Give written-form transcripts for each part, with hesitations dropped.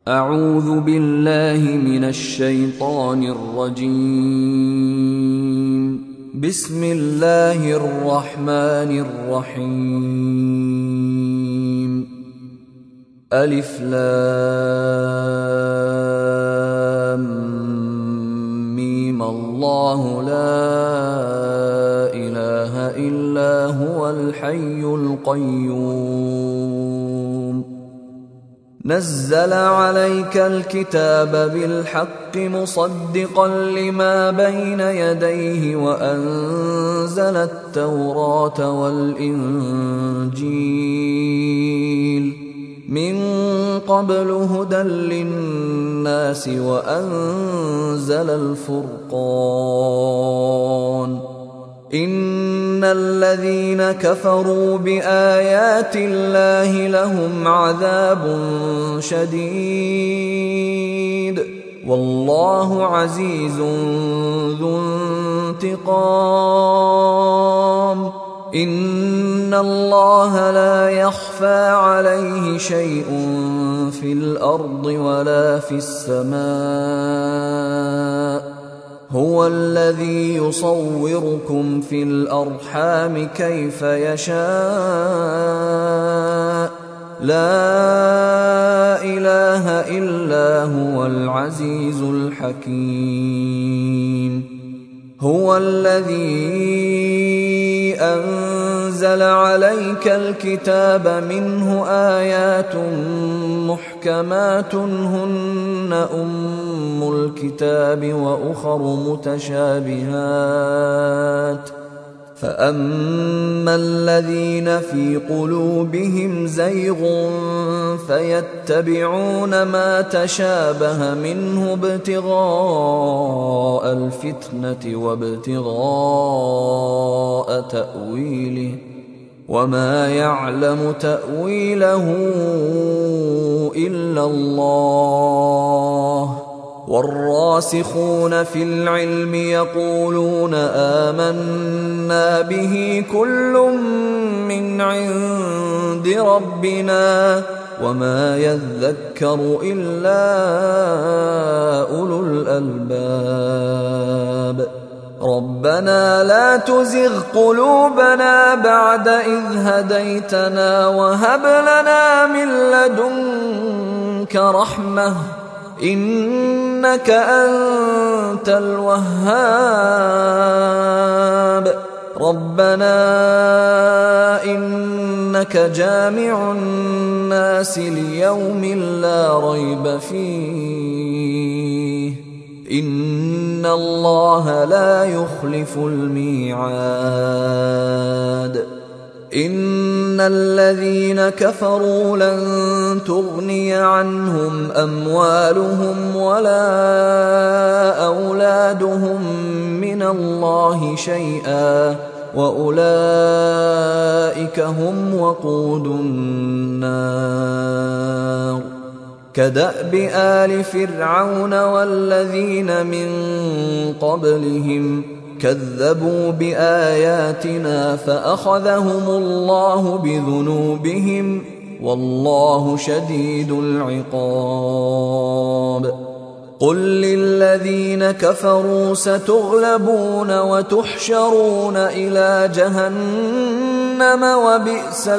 أعوذ بالله من الشيطان الرجيم. بسم الله الرحمن الرحيم. ألف لام ميم. الله لا إله إلا هو الحي القيوم. نزل عليك الكتاب بالحق مصدقا لما بين يديه وأنزل التوراة والإنجيل من قبل هدى للناس وأنزل الفرقان. إن الذين كفروا بآيات الله لهم عذاب شديد والله عزيز ذو انتقام. إن الله لا يخفى عليه شيء في الأرض ولا في السماء. هو الذي يصوركم في الأرحام كيف يشاء. لا إله إلا هو العزيز الحكيم. هو الذي أنزل عليك الكتاب منه آيات محكمات هن أم الكتاب وأخر متشابهات. فأما الذين في قلوبهم زيغ فيتبعون ما تشابه منه ابتغاء الفتنة وابتغاء تأويله وما يعلم تأويله إلا الله. والراسخون في العلم يقولون آمنا به كل من عند ربنا وما يذكر إلا أولو الألباب. ربنا لا تزغ قلوبنا بعد إذ هديتنا وهب لنا من لدنك رحمة إنك أنت الوهاب. ربنا إنك جامع الناس ليوم لا ريب فيه إن الله لا يخلف الميعاد. إن الذين كفروا لن تغني عنهم أموالهم ولا أولادهم من الله شيئا وأولئك هم وقود النار. كدأب آل فرعون والذين من قبلهم كذبوا بآياتنا فأخذهم الله بذنوبهم والله شديد العقاب. قل للذين كفروا ستغلبون وتحشرون إلى جهنم وبئس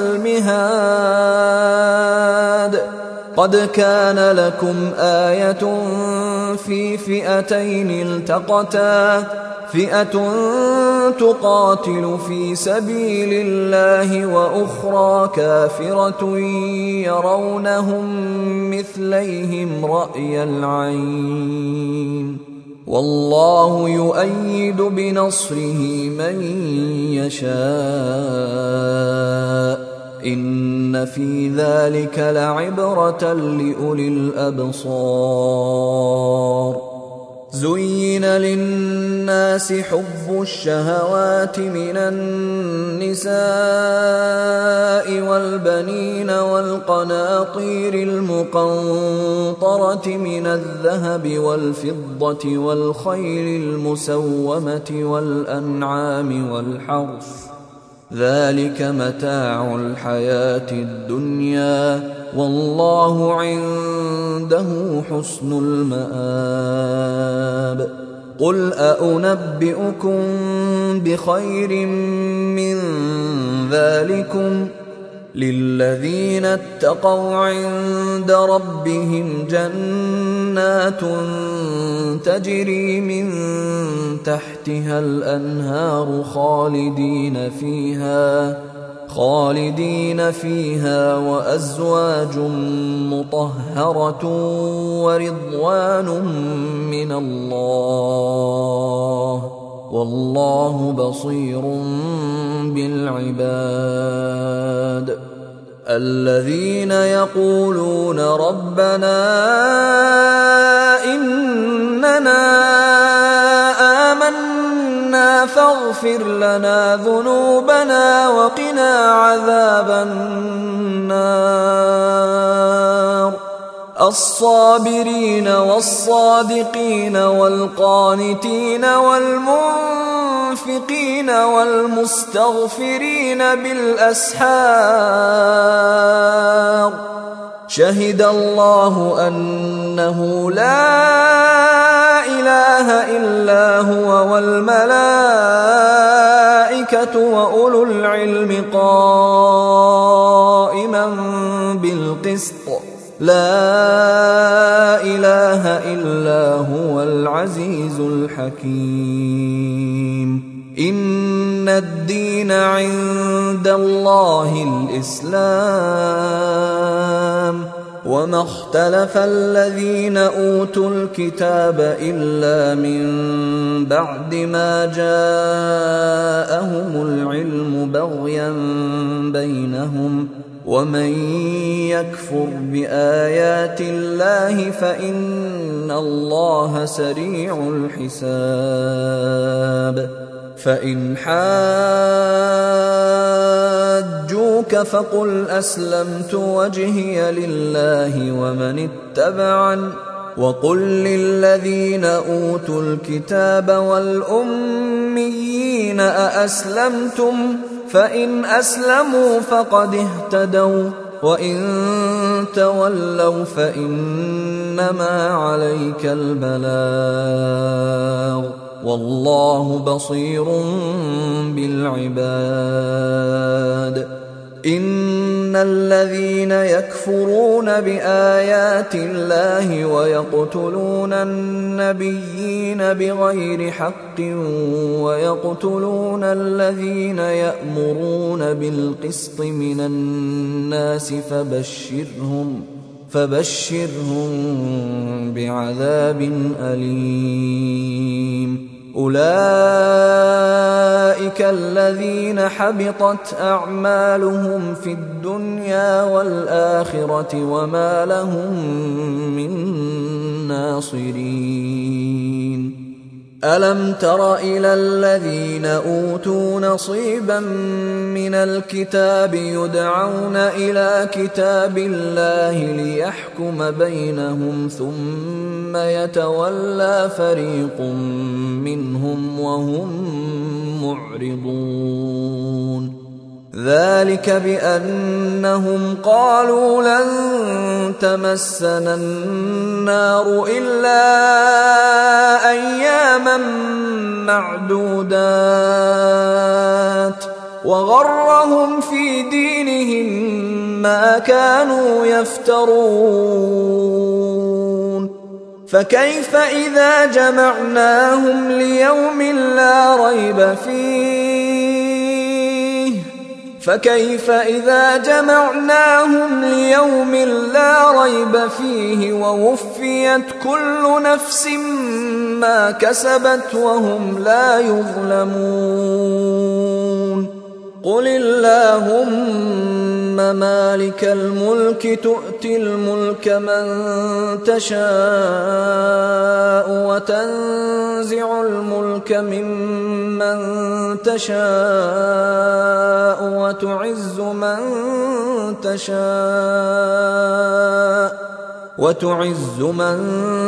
المهاد. قد كان لكم آية في فئتين التقتا فئة تقاتل في سبيل الله وأخرى كافرة يرونهم مثليهم رأي العين والله يؤيد بنصره من يشاء. إن في ذلك لعبرة لأولي الأبصار. زين للناس حب الشهوات من النساء والبنين والقناطير المقنطرة من الذهب والفضة والخيل المسومة والأنعام والحرث ذلك متاع الحياة الدنيا والله عنده حسن المآب. قل أنبئكم بخير من ذلكم للذين اتقوا عند ربهم جنات تجري من تحتها الأنهار خالدين فيها وأزواج مطهرة ورضوان من الله والله بصير بالعباد. الذين يقولون ربنا إننا آمنا فاغفر لنا ذنوبنا وقنا عذاب النار. الصابرين والصادقين والقانتين والمنفقين والمستغفرين بالأسحار. شهد الله أنه لا إله إلا هو والملائكة وأولو العلم قائما بالقسط لا إله إلا هو العزيز الحكيم. إن الدين عند الله الإسلام وما اختلف الذين أوتوا الكتاب إلا من بعد ما جاءهم العلم بغيا بينهم ومن يكفر بآيات الله فإن الله سريع الحساب. فإن حاجوك فقل أسلمت وجهي لله ومن اتبعن وقل للذين أوتوا الكتاب والأميين أأسلمتم فإن أسلموا فقد اهتدوا وإن تولوا فإنما عليك البلاغ والله بصير بالعباد. إن الذين يكفرون بآيات الله ويقتلون النبيين بغير حق ويقتلون الذين يأمرون بالقسط من الناس فبشرهم بعذاب أليم. أولئك الذين حبطت أعمالهم في الدنيا والآخرة وما لهم من ناصرين. ألم تر إلى الذين أوتوا نصيبا من الكتاب يدعون إلى كتاب الله ليحكم بينهم ثم يتولى فريق منهم وهم معرضون. ذلك بأنهم قالوا لن تمسنا النار إلا أياما معدودات وغرهم في دينهم ما كانوا يفترون. فكيف إذا جمعناهم ليوم لا ريب فيه ووفيت كل نفس ما كسبت وهم لا يظلمون. قل اللهم مالك الملك تؤتي الملك من تشاء وتنزع الملك ممن تشاء وتعز من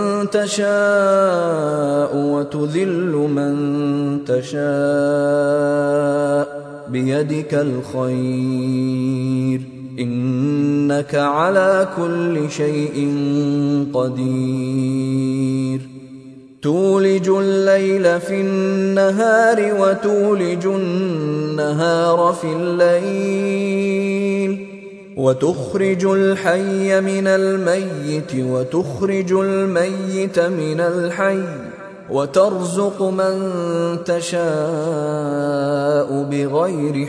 تشاء وتذل من تشاء بيدك الخير إنك على كل شيء قدير تولج الليل في النهار وتولج النهار في الليل وتخرج الحي من الميت وتخرج الميت من الحي وترزق من تشاء بغير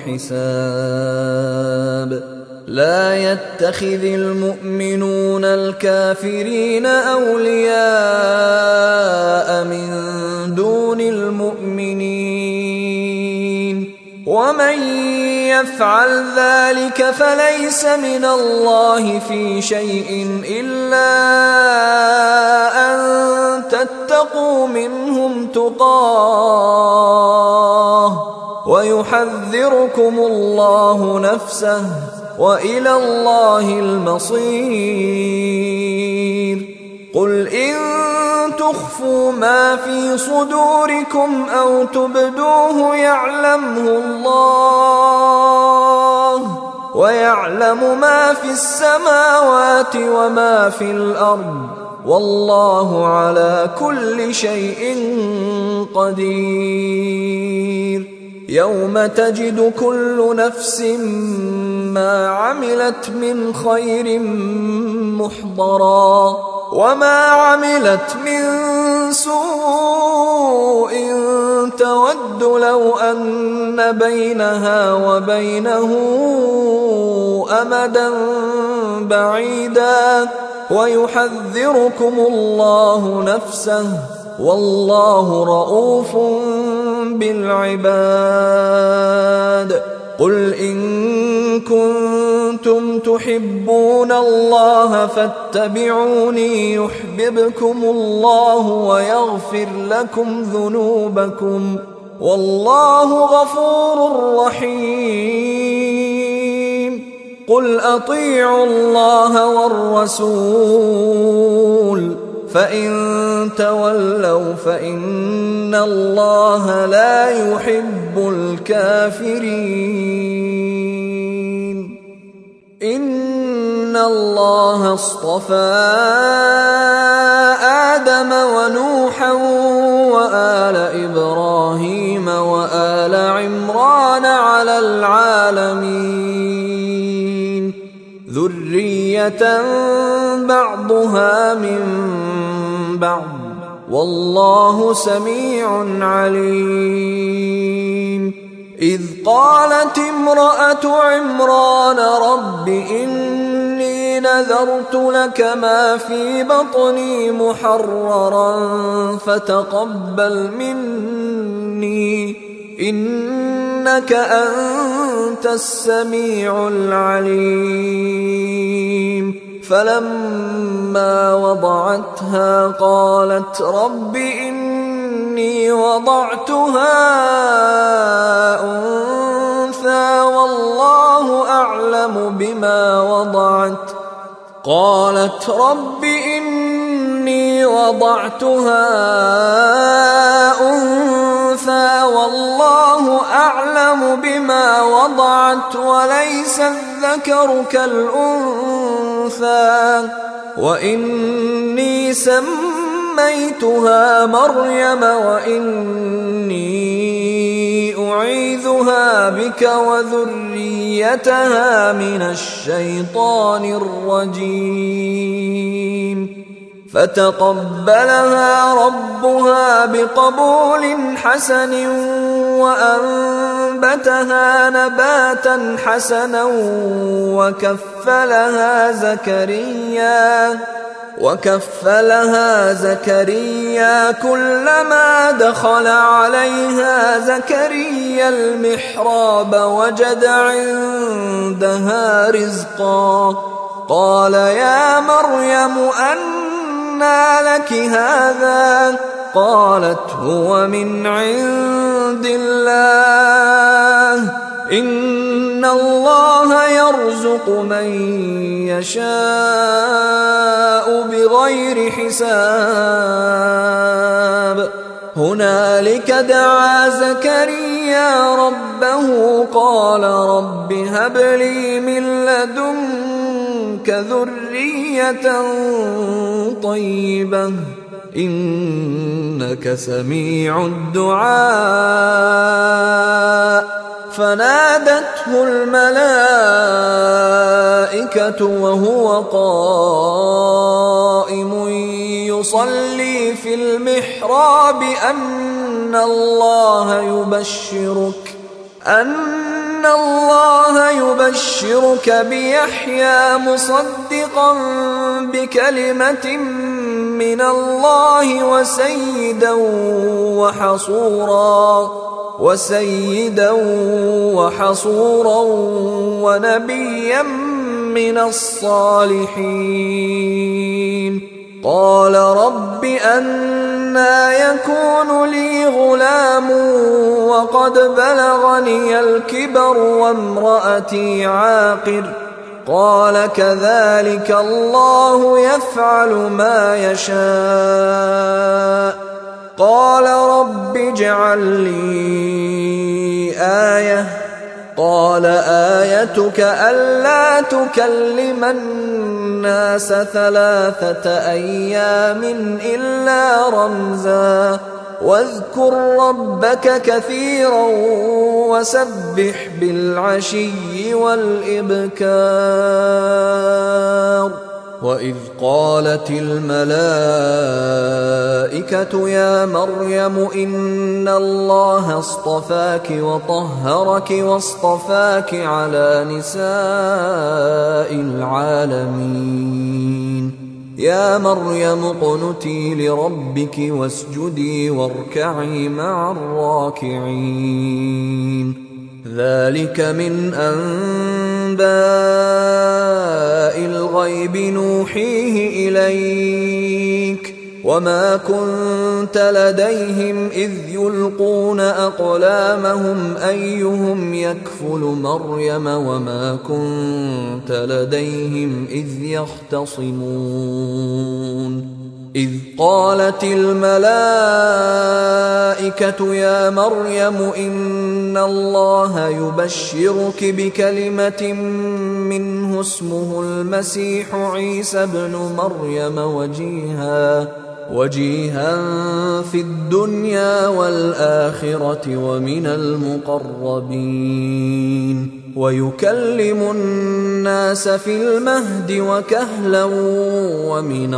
حساب لا يتخذ المؤمنون الكافرين أولياء من دون المؤمنين ومن يفعل ذلك فليس من الله في شيء إلا أن تتقوا منهم تقاه ويحذركم الله نفسه وإلى الله المصير قل إن تخفوا ما في صدوركم أو تبدوه يعلمه الله ويعلم ما في السماوات وما في الأرض والله على كل شيء قدير يوم تجد كل نفس ما عملت من خير محضرا وما عملت من سوء تود لو أن بينها وبينه أمدا بعيدا ويحذركم الله نفسه والله رؤوف بالعباد قل إن كنتم تحبون الله فاتبعوني يحببكم الله ويغفر لكم ذنوبكم والله غفور رحيم قل أطيعوا الله والرسول فإن تولوا فإن الله لا يحب الكافرين إن الله اصطفى آدم ونوحا وآل إبراهيم وآل عمران على العالمين ذرية بعضها من بعض والله سميع عليم إذ قالت امرأة عمران رب إني نذرت لك ما في بطني محررا فتقبل مني إنك أنت السميع العليم فلما وضعتها قالت رب إني وضعتها أنثى والله أعلم بما وضعت قالت رب إني وضعتها أنثى والله أعلم بما وضعت وليس الذكر كالأنثى وإني سميتها مريم وإني أعيذها بك وذريتها من الشيطان الرجيم فتقبلها ربها بقبول حسن وأنبتها نباتا حسنا وكفلها زكريا كلما دخل عليها زكريا المحراب وجد عندها رزقا قال يا مريم أنى لك هذا قالت هو من عند الله إن الله يرزق من يشاء بغير حساب هنالك دعا زكريا يا ربه قال رب هب لي من لدنك ذرية طيبة إنك سميع الدعاء فنادته الملائكة وهو قائم يصلي في المحراب أن الله يبشرك بيحيى مصدقا بكلمة من الله وسيدا وحصورا ونبيا من الصالحين. قال رب أنى يكون لي غلام وقد بلغني الكبر وامرأتي عاقر قال كذلك الله يفعل ما يشاء. قال رب اجعل لي آية قال آيتك ألا تكلم الناس 3 أيام إلا رمزا واذكر ربك كثيرا وسبح بالعشي والإبكار. وإذ قالت الملائكة يا مريم إن الله اصطفاك وطهرك واصطفاك على نساء العالمين يا مريم اقنتي لربك واسجدي واركعي مع الراكعين. ذلك من أنباء الغيب نوحيه إليك وما كنت لديهم إذ يلقون أقلامهم أيهم يكفل مريم وما كنت لديهم إذ يختصمون. إذ قالت الملائكة يا مريم إن الله يبشرك بكلمة منه اسمه المسيح عيسى ابن مريم وجيها في الدنيا والآخرة ومن المقربين ويكلم الناس في المهد وكهلا ومن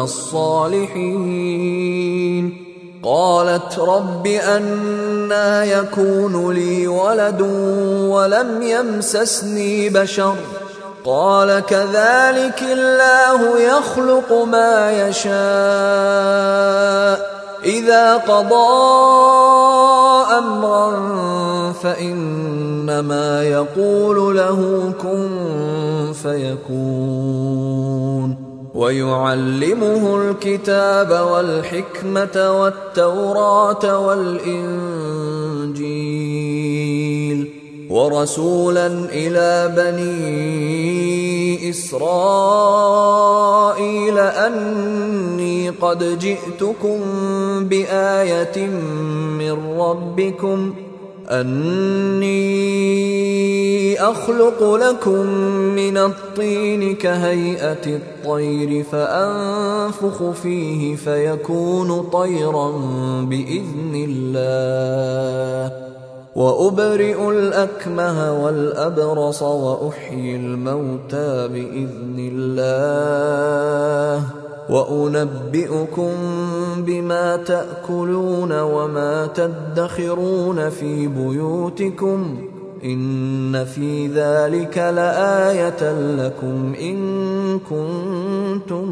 الصالحين. قالت رب أنى يكون لي ولد ولم يمسسني بشر قال كذلك الله يخلق ما يشاء إذا قضى أمرا فإنما يقول له كن فيكون. ويعلمه الكتاب والحكمة والتوراة والإنجيل ورسولا إلى بني إسرائيل أني قد جئتكم بآية من ربكم أني أخلق لكم من الطين كهيئة الطير فأنفخ فيه فيكون طيرا بإذن الله وأبرئ الأكمه والأبرص وأحيي الموتى بإذن الله وأنبئكم بما تأكلون وما تدخرون في بيوتكم إن في ذلك لآية لكم إن كنتم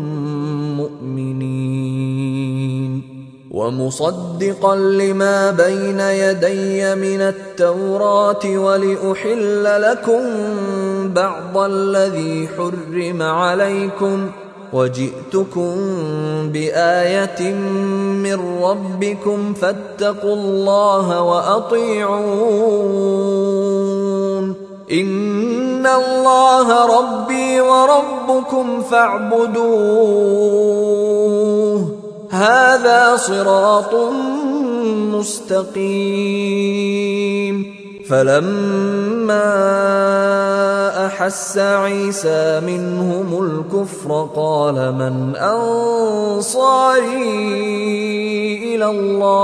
مؤمنين. ومصدقا لما بين يدي من التوراة ولأحل لكم بعض الذي حرم عليكم وجئتكم بآية من ربكم فاتقوا الله وأطيعون إن الله ربي وربكم فاعبدوه هذا صراط مستقيم. فلما أحس عيسى منهم الكفر قال من أنصاري إلى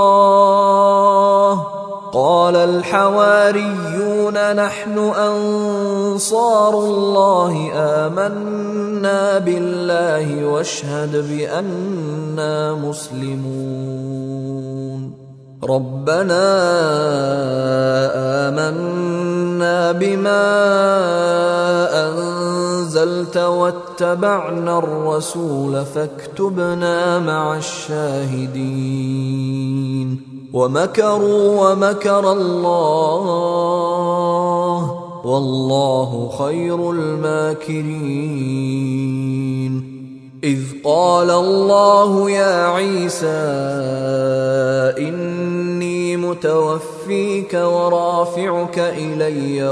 الله قال الحواريون نحن أنصار الله آمنا بالله واشهد بأننا مسلمون ربنا آمنا بما أنزلت واتبعنا الرسول فاكتبنا مع الشاهدين ومكروا ومكر الله والله خير الماكرين إذ قال الله يا عيسى إني متوفيك ورافعك إلي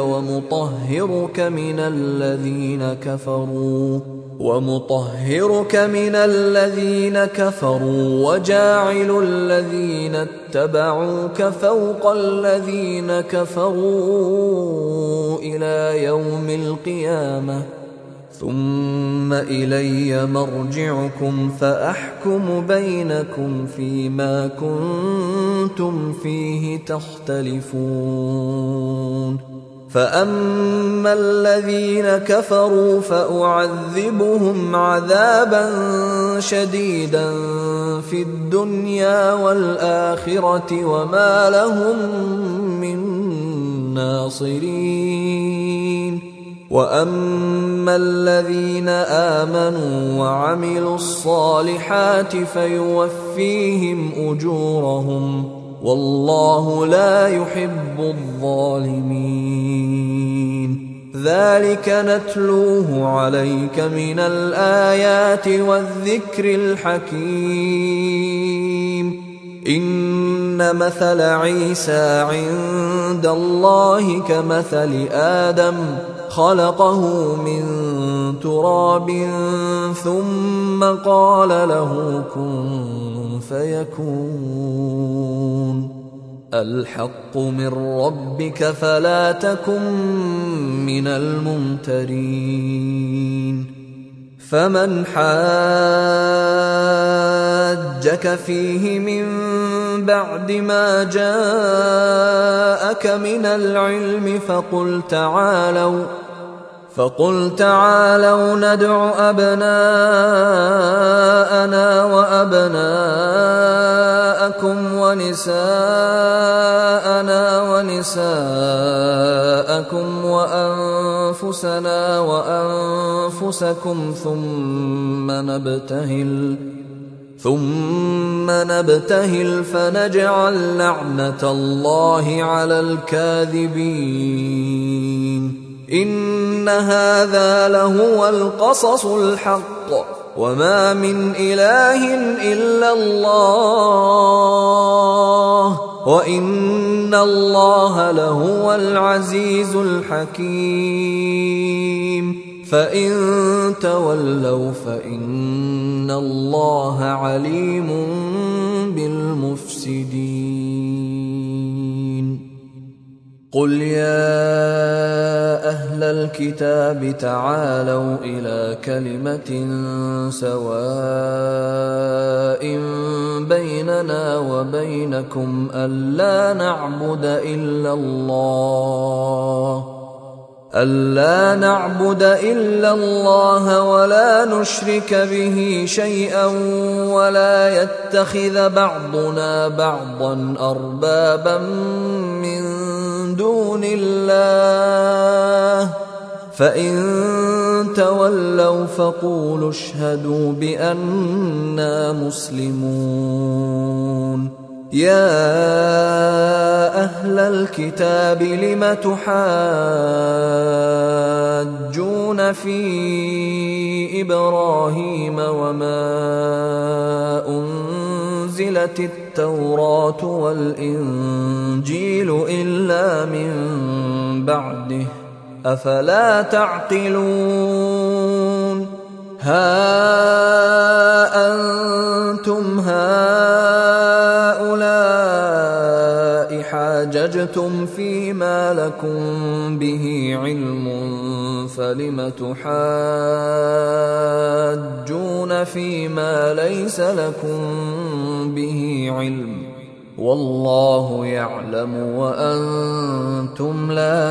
ومطهرك من الذين كفروا وجاعل الذين اتبعوك فوق الذين كفروا إلى يوم القيامة ثم إلي مرجعكم فأحكم بينكم فيما كنتم فيه تختلفون فأما الذين كفروا فأعذبهم عذابا شديدا في الدنيا والآخرة وما لهم من ناصرين وأما الذين آمنوا وعملوا الصالحات فيوفيهم أجورهم والله لا يحب الظالمين ذلك نتلوه عليك من الآيات والذكر الحكيم إن مثل عيسى عند الله كمثل آدم خلقه من تراب ثم قال له كن فيكون الحق من ربك فلا تكن من الممترين فمن حاجك فيه من بعد ما جاءك من العلم فقل تعالوا ندع أبناءنا وأبناءكم ونساءنا ونساءكم وأنفسنا وأنفسكم ثم نبتهل فنجعل لعنة الله على الكاذبين إن هذا لهو القصص الحق وما من إله إلا الله وإن الله لهو العزيز الحكيم فإن تولوا فإن الله عليم بالمفسدين قل يا أهل الكتاب تعالوا إلى كلمة سواء بيننا وبينكم ألا نعبد إلا الله ولا نشرك به شيئا ولا يتخذ بعضنا بعضا أربابا من دون الله فإن تولوا فقولوا اشهدوا بأننا مسلمون يا أهل الكتاب لم تحاجون في إبراهيم وما أنزلت التوراة والإنجيل إلا من بعده أفلا تعقلون ها أنتم هؤلاء حاججتم فيما لكم به علم فلم تحاجون فيما ليس لكم به علم والله يعلم وأنتم لا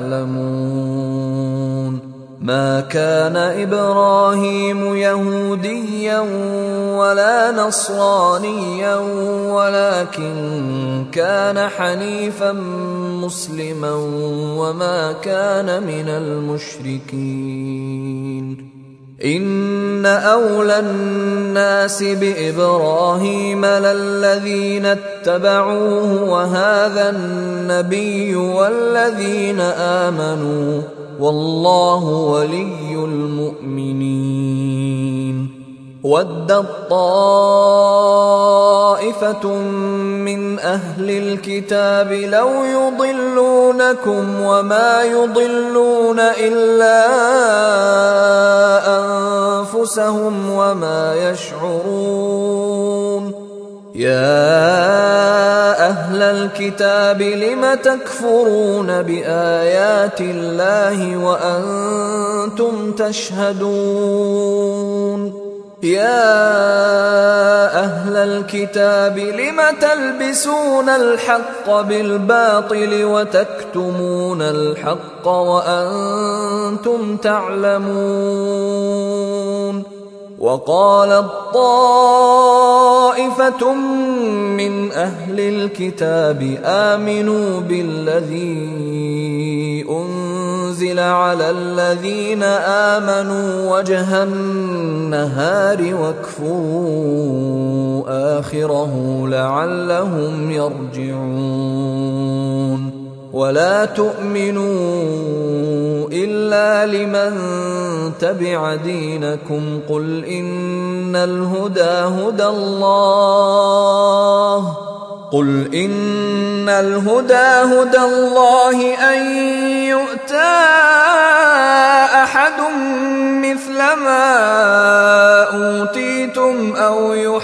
تعلمون. ما كان إبراهيم يهوديا ولا نصرانيا ولكن كان حنيفا مسلما وما كان من المشركين. إن أولى الناس بإبراهيم للذين اتبعوه وهذا النبي والذين آمنوا والله ولي المؤمنين. ودت طائفة من أهل الكتاب لو يضلونكم وما يضلون إلا أنفسهم وما يشعرون. يا أهل الكتاب لم تكفرون بآيات الله وأنتم تشهدون. يا أهل الكتاب لم تلبسون الحق بالباطل وتكتمون الحق وأنتم تعلمون. وقالت طائفة من أهل الكتاب آمنوا بالذي أنزل على الذين آمنوا وجه النهار واكفروا آخره لعلهم يرجعون. ولا تؤمنوا إلا لمن تبع دينكم قل إن الهدى هدى الله أن يؤتى أحد مثل ما أوتيتم أو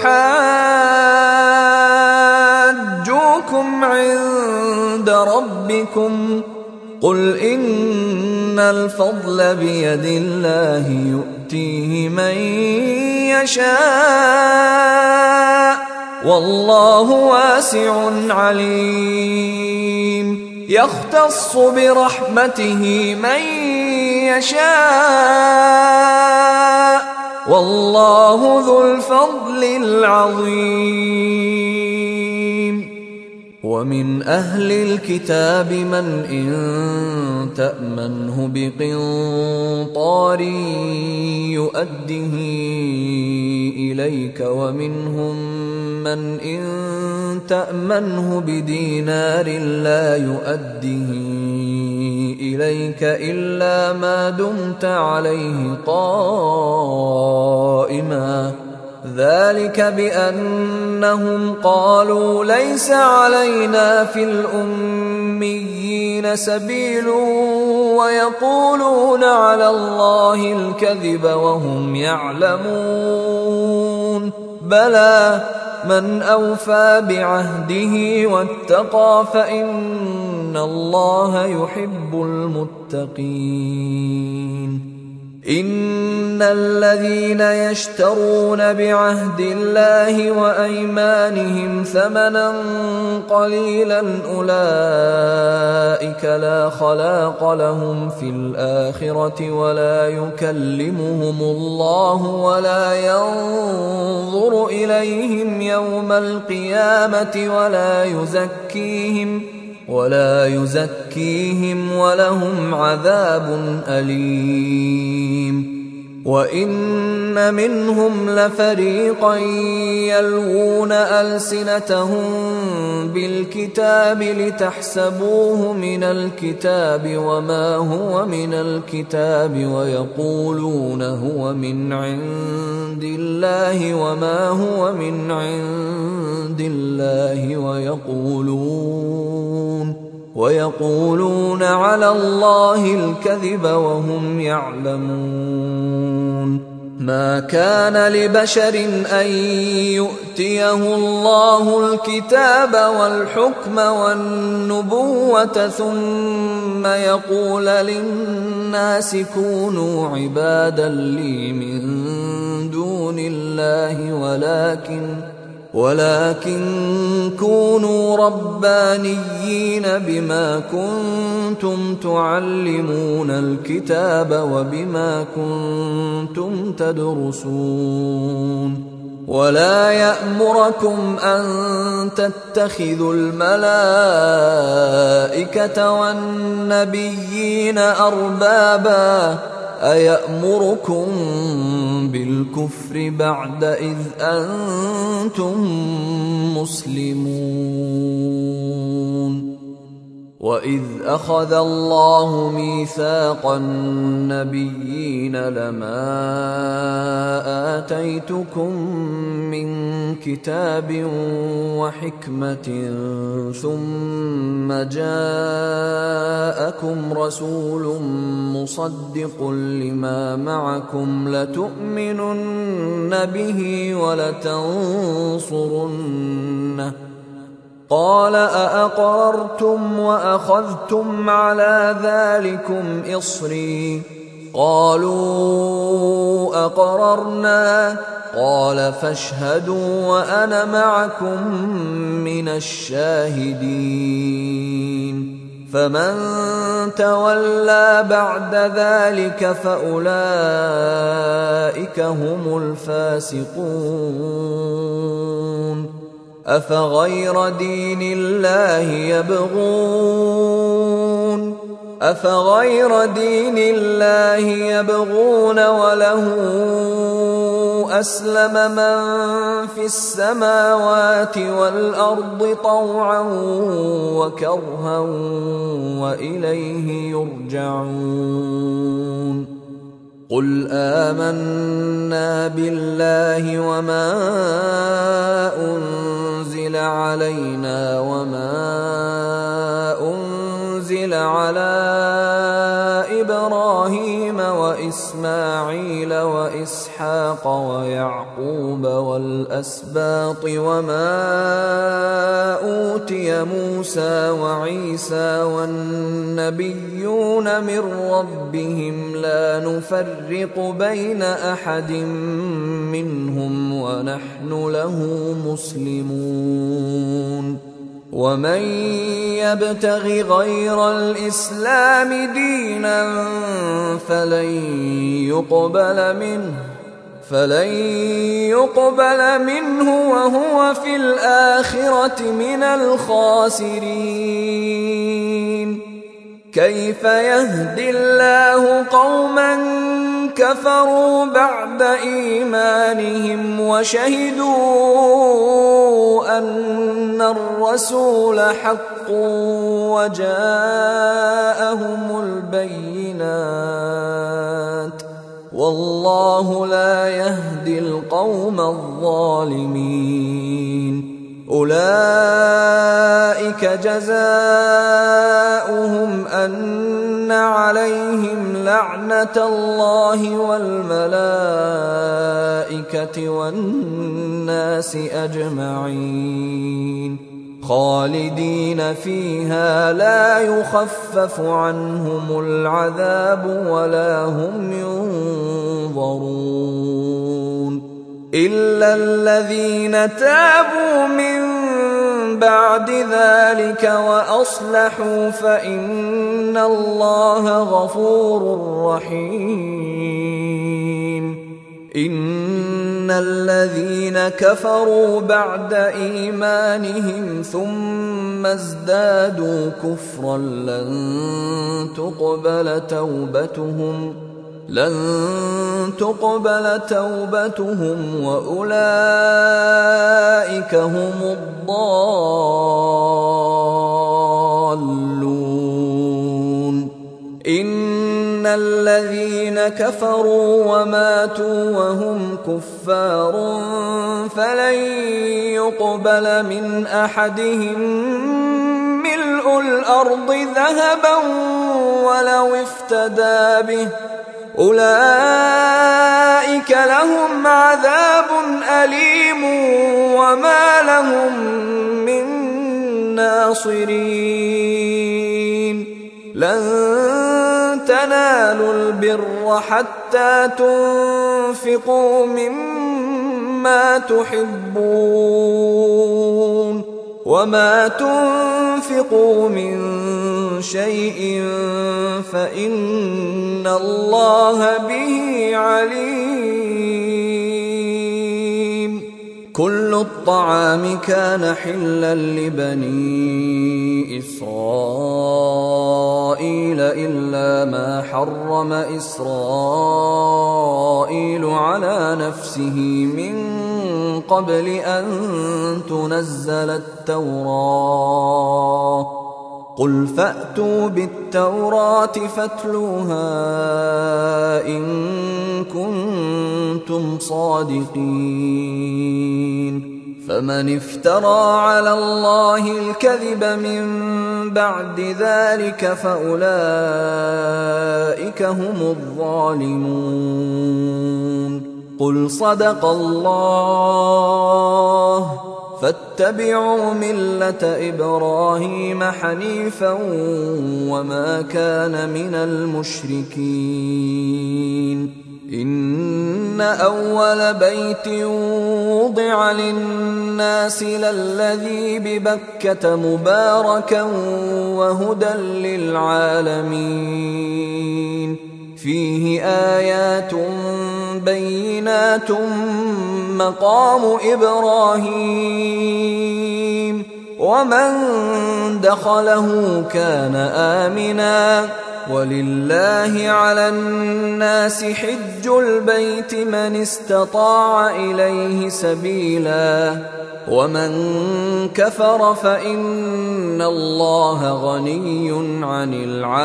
يحاجوكم عند ربكم قل إن الفضل بيد الله يؤتيه من يشاء والله واسع عليم. يختص برحمته من يشاء والله ذو الفضل العظيم. ومن أهل الكتاب من إن تأمنه بقنطار يؤده إليك ومنهم من إن تأمنه بدينار لا يؤده إليك إلا ما دمت عليه قائما ذلك بأنهم قالوا ليس علينا في الأميين سبيل ويقولون على الله الكذب وهم يعلمون. بلى من أوفى بعهده واتقى فإن الله يحب المتقين. إن الذين يشترون بعهد الله وأيمانهم ثمنا قليلا أولئك لا خلاق لهم في الآخرة ولا يكلمهم الله ولا ينظر إليهم يوم القيامة ولا يزكيهم ولهم عذاب أليم. وإن منهم لفريقا يلوون ألسنتهم بالكتاب لتحسبوه من الكتاب وما هو من الكتاب ويقولون هو من عند الله وما هو من عند الله ويقولون على الله الكذب وهم يعلمون. ما كان لبشر أن يؤتيه الله الكتاب والحكم والنبوة ثم يقول للناس كونوا عبادا لي من دون الله ولكن كونوا ربانيين بما كنتم تعلمون الكتاب وبما كنتم تدرسون ولا يأمركم أن تتخذوا الملائكة والنبيين أربابا أيأمركم بالكفر بعد إذ أنتم مسلمون وإذ أخذ الله ميثاق النبيين لما آتيتكم من كتاب وحكمة ثم جاءكم رسول مصدق لما معكم لتؤمنن به ولتنصرنه قال أأقررتم وأخذتم على ذلكم إصري قالوا أقررنا قال فاشهدوا وأنا معكم من الشاهدين فمن تولى بعد ذلك فأولئك هم الفاسقون أفغير دين الله يبغون وله أسلم من في السماوات والأرض طوعا وكرها وإليه يرجعون قل آمنا بالله وما أنزل علينا وما أنزل على إبراهيم وإسماعيل وإسحاق ويعقوب والأسباط وما أوتي موسى وعيسى والنبيون من ربهم لا نفرق بين أحد منهم ونحن له مسلمون ومن يبتغ غير الإسلام دينا فلن يقبل منه وهو في الآخرة من الخاسرين كيف يهدي الله قوما كفروا بعد إيمانهم وشهدوا أن الرسول حق وجاءهم البينات والله لا يهدي القوم الظالمين أولئك جزاؤهم أن عليهم لعنة الله والملائكة والناس أجمعين خالدين فيها لا يخفف عنهم العذاب ولا هم ينظرون إلا الذين تابوا من بعد ذلك وأصلحوا فإن الله غفور رحيم إن الذين كفروا بعد إيمانهم ثم ازدادوا كفرا لن تقبل توبتهم وأولئك هم الضالون إن الذين كفروا وماتوا وهم كفار فلن يقبل من أحدهم ملء الأرض ذهبا ولو افتدى به أولئك لهم عذاب أليم وما لهم من ناصرين لن تنالوا البر حتى تنفقوا مما تحبون وما تنفقوا من شيء فإن الله به عليم. كل الطعام كان حلا لبني إسرائيل إلا ما حرم إسرائيل على نفسه من قبل أن تنزل التوراة قل فأتوا بالتوراة فاتلوها إن كنتم صادقين. فمن افترى على الله الكذب من بعد ذلك فأولئك هم الظالمون. قل صدق الله فاتبعوا ملة إبراهيم حنيفا وما كان من المشركين. إن أول بيت وضع للناس للذي ببكة مباركا وهدى للعالمين فيه آيات بينات مقام إبراهيم ومن دخله كان آمنا ولله على الناس حج البيت من استطاع إليه سبيلا ومن كفر فإن الله غني عن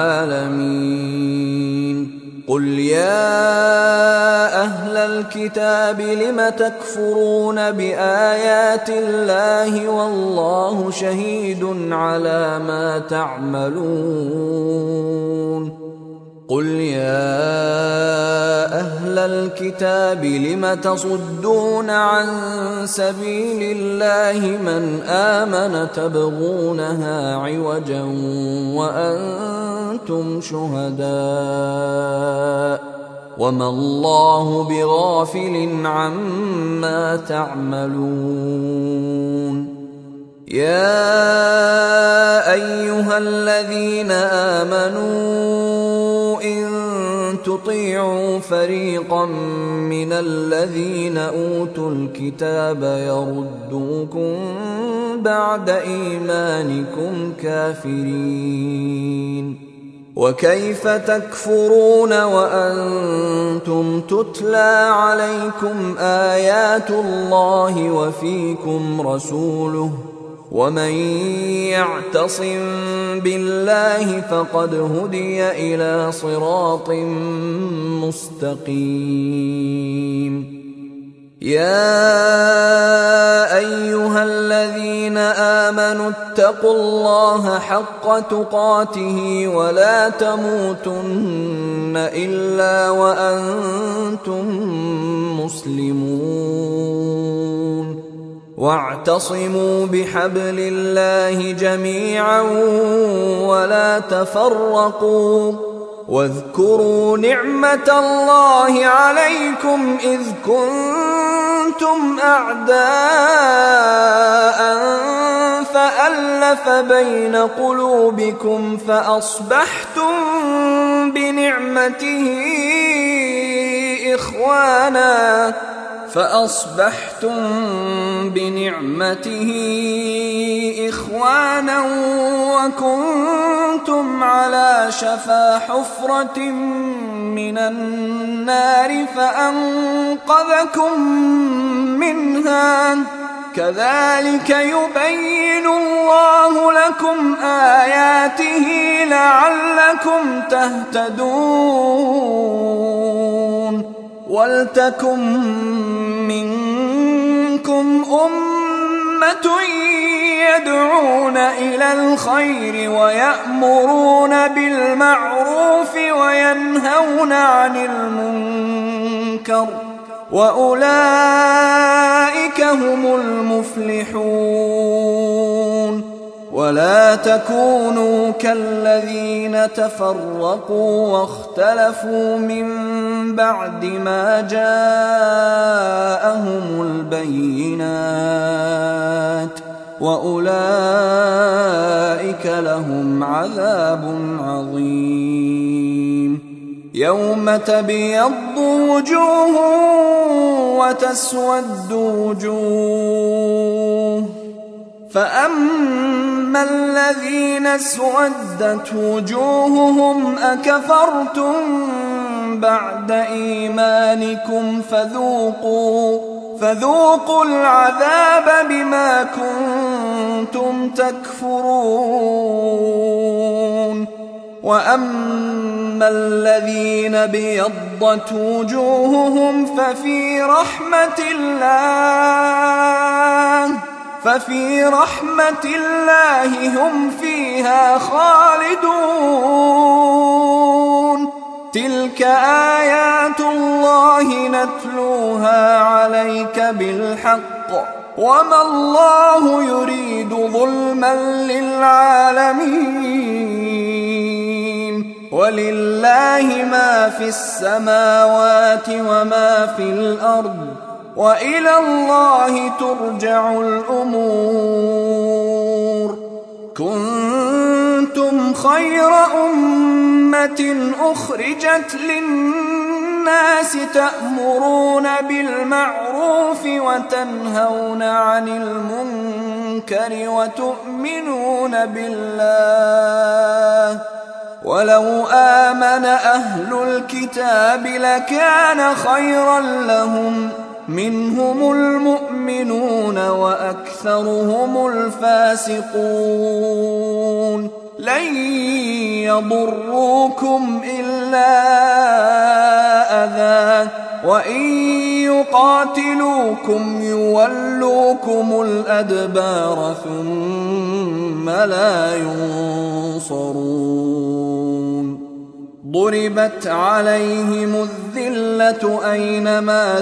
العالمين. قل يا أهل الكتاب لم تكفرون بآيات الله والله شهيد على ما تعملون. قل يا أهل الكتاب لم تصدون عن سبيل الله من آمن تبغونها عوجا وأنتم شهداء وما الله بغافل عما تعملون. يا أيها الذين آمنوا إن تطيعوا فريقا من الذين أوتوا الكتاب يردوكم بعد إيمانكم كافرين. وكيف تكفرون وأنتم تتلى عليكم آيات الله وفيكم رسوله ومن يعتصم بالله فقد هدي إلى صراط مستقيم. يا أيها الذين آمنوا اتقوا الله حق تقاته ولا تموتن إلا وأنتم مسلمون. واعتصموا بحبل الله جميعا ولا تفرقوا واذكروا نعمة الله عليكم إذ كنتم أعداء فألف بين قلوبكم فأصبحتم بنعمته إخوانا وكنتم على شفا حفرة من النار فأنقذكم منها كذلك يبين الله لكم آياته لعلكم تهتدون. ولتكن منكم أمة يدعون إلى الخير ويأمرون بالمعروف وينهون عن المنكر وأولئك هم المفلحون. ولا تكونوا كالذين تفرقوا واختلفوا من بعد ما جاءهم البينات وأولئك لهم عذاب عظيم. يوم تبيض وجوه وتسود وجوه، فأما الذين اسودت وجوههم أكفرتم بعد إيمانكم فذوقوا العذاب بما كنتم تكفرون. وأما الذين بيضت وجوههم ففي رحمة الله هم فيها خالدون. تلك آيات الله نتلوها عليك بالحق وما الله يريد ظلما للعالمين. ولله ما في السماوات وما في الأرض وإلى الله ترجع الأمور. كنتم خير أمة أخرجت للناس تأمرون بالمعروف وتنهون عن المنكر وتؤمنون بالله. ولو آمن أهل الكتاب لكان خيرا لهم، منهم المؤمنون وأكثرهم الفاسقون. لن يضروكم إلا أذى، وإن يقاتلوكم يولوكم الأدبار ثم لا ينصرون. ضربت عليهم الذلة أينما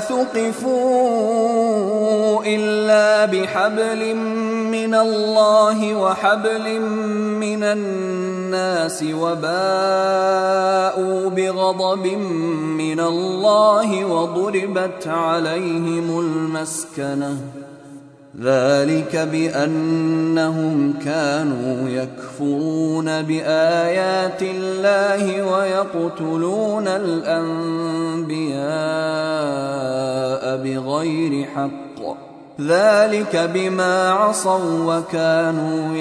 ثقفوا إلا بحبل من الله وحبل من الناس وباءوا بغضب من الله وضربت عليهم المسكنة. ذلك بأنهم كانوا يكفرون بآيات الله ويقتلون الأنبياء بغير حق. ذلك بما عصوا وكانوا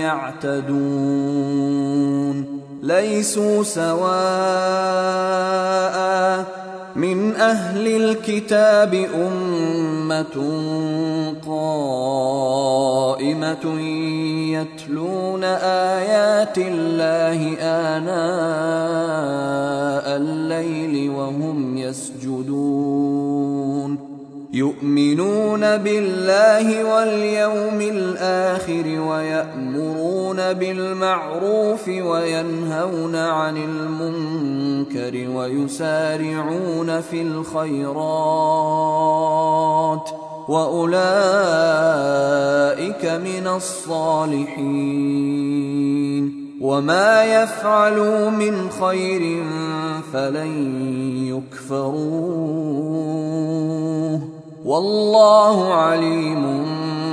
يعتدون. ليسوا سواء من أهل الكتاب أمة قائمة يتلون آيات الله آناء الليل وهم يسجدون. يؤمنون بالله واليوم الآخر ويأمرون بالمعروف وينهون عن المنكر ويسارعون في الخيرات وأولئك من الصالحين. وما يفعلوا من خير فلن يكفروه والله عليم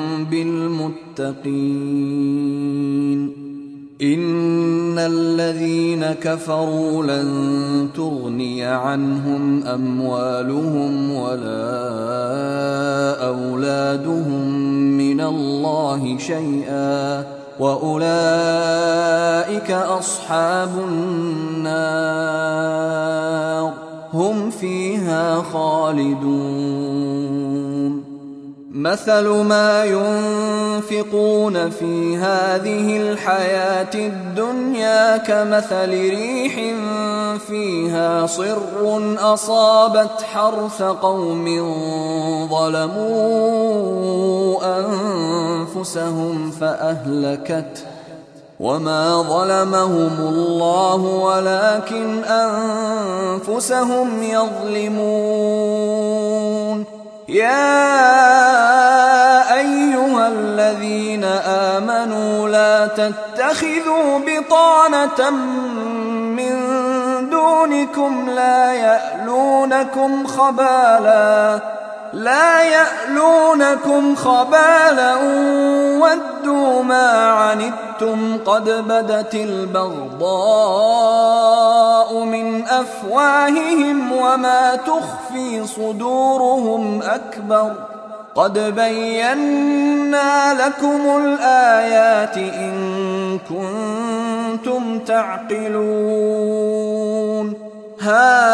بالمتقين. إن الذين كفروا لن تغني عنهم أموالهم ولا أولادهم من الله شيئا وأولئك أصحاب النار هم فيها خالدون. مثل ما ينفقون في هذه الحياة الدنيا كمثل ريح فيها صر أصابت حرث قوم ظلموا أنفسهم فأهلكته وما ظلمهم الله ولكن أنفسهم يظلمون. يا أيها الذين آمنوا لا تتخذوا بطانة من دونكم لا يألونكم خبالا ودوا ما عنتم قد بدت البغضاء من أفواههم وما تخفي صدورهم أكبر قد بينا لكم الآيات إن كنتم تعقلون. ها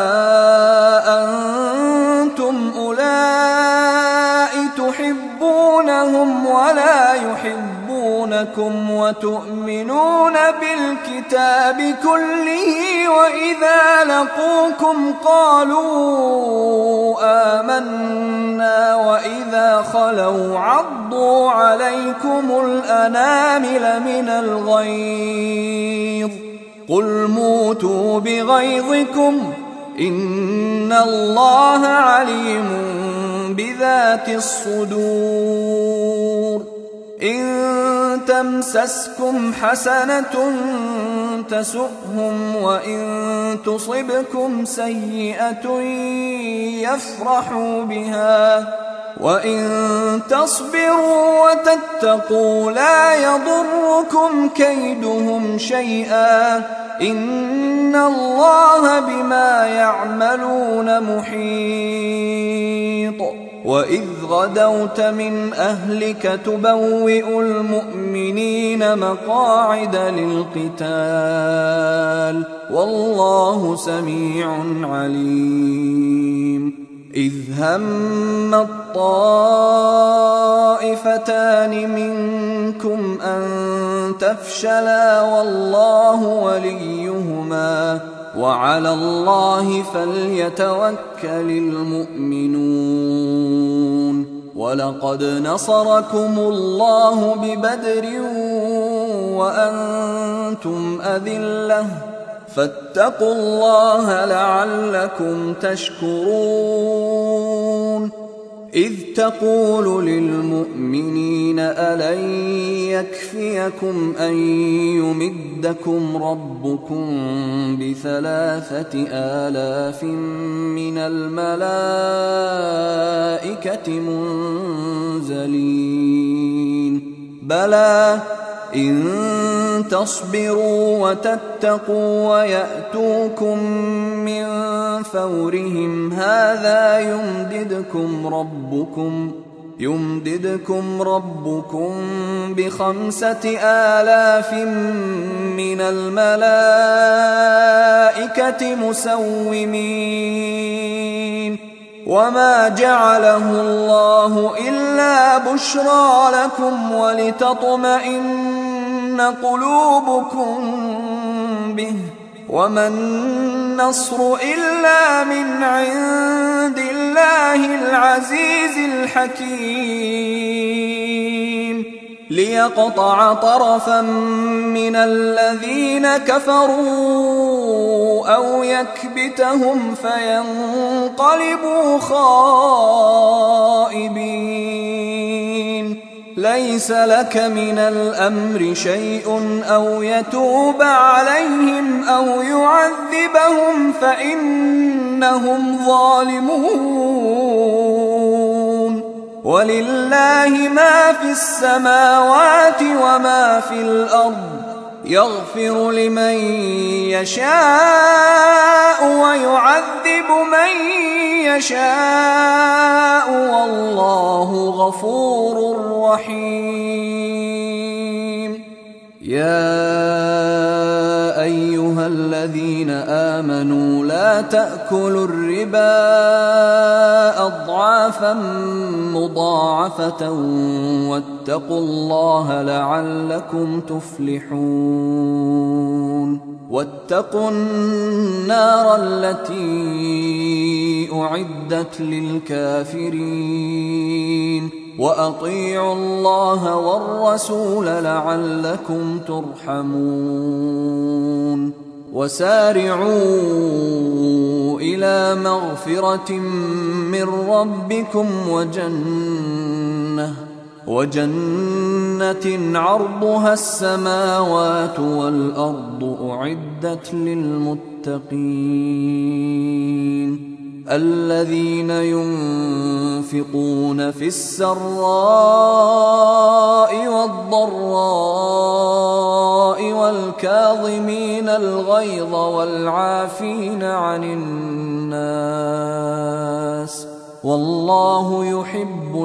أنتم أولئك تحبونهم ولا يحبونكم وتؤمنون بالكتاب كله وإذا لقوكم قالوا آمنا وإذا خلوا عضوا عليكم الأنامل من الغيظ قل موتوا بغيظكم إن الله عليم بذات الصدور. إن تمسسكم حسنة تسؤهم وإن تصبكم سيئة يفرحوا بها وإن تصبروا وتتقوا لا يضركم كيدهم شيئا إن الله بما يعملون محيط. وإذ غدوت من أهلك تبوئ المؤمنين مقاعد للقتال والله سميع عليم. إذ هم الطائفتان منكم أن تفشلا والله وليهما وعلى الله فليتوكل المؤمنون. ولقد نصركم الله ببدر وأنتم أذلة فاتقوا الله لعلكم تشكرون. إذ تقول للمؤمنين ألن يكفيكم أن يمدكم ربكم ب3,000 من الملائكة منزلين بلى إن تصبروا وتتقوا ويأتوكم من فورهم هذا يمددكم ربكم ب5,000 من الملائكة مسومين. وما جعله الله إلا بشرى لكم ولتطمئن قلوبكم به وما النصر إلا من عند الله العزيز الحكيم ليقطع طرفا من الذين كفروا أو يكبتهم فينقلبوا خائبين. ليس لك من الأمر شيء أو يتوب عليهم أو يعذبهم فإنهم ظالمون. ولله ما في السماوات وما في الأرض يغفر لمن يشاء ويعذب من يشاء والله غفور رحيم. يا أيها الذين آمنوا لا تأكلوا الربا أضعافا مضاعفة واتقوا الله لعلكم تفلحون. واتقوا النار التي أعدت للكافرين وأطيعوا الله والرسول لعلكم ترحمون وسارعوا إلى مغفرة من ربكم وجنة عرضها السماوات والأرض أعدت للمتقين الذين ينفقون في السراء والضراء والكاظمين الغيظ والعافين عن الناس والله يحب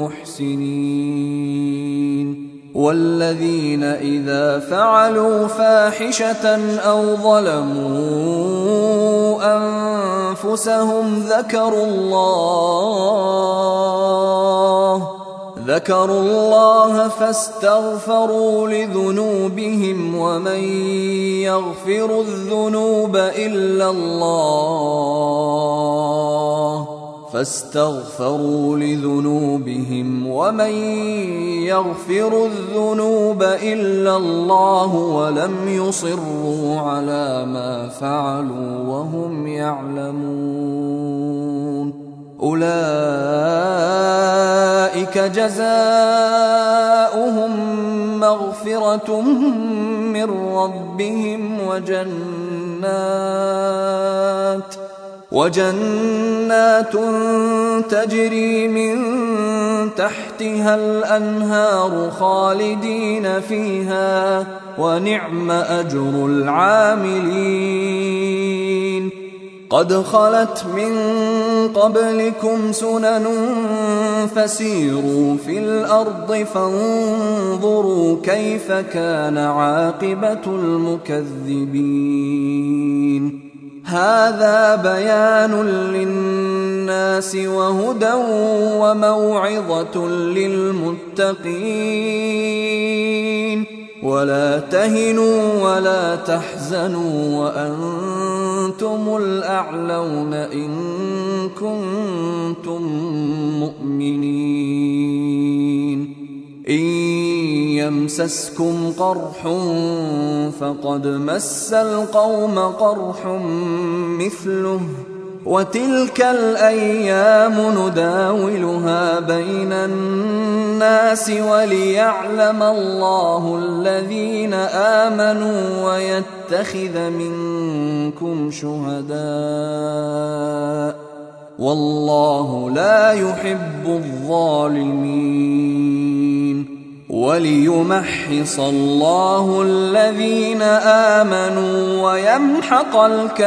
المحسنين والذين إذا فعلوا فاحشة أو ظلموا أنفسهم ذكروا الله فاستغفروا لذنوبهم ومن يغفر الذنوب إلا الله ولم يصروا على ما فعلوا وهم يعلمون أولئك جزاؤهم مغفرة من ربهم وجنات تجري من تحتها الأنهار خالدين فيها ونعم أجر العاملين قد خلت من قبلكم سنن فسيروا في الأرض فانظروا كيف كان عاقبة المكذبين هذا بيان للناس وهدى وموعظة للمتقين ولا تهنوا ولا تحزنوا وأنتم الأعلون إن كنتم مؤمنين إن يمسسكم قرح فقد مس القوم قرح مثله وتلك الأيام نداولها بين الناس وليعلم الله الذين آمنوا ويتخذ منكم شهداء والله لا يحب الظالمين وليمحص الله الذين آمنوا ويمحق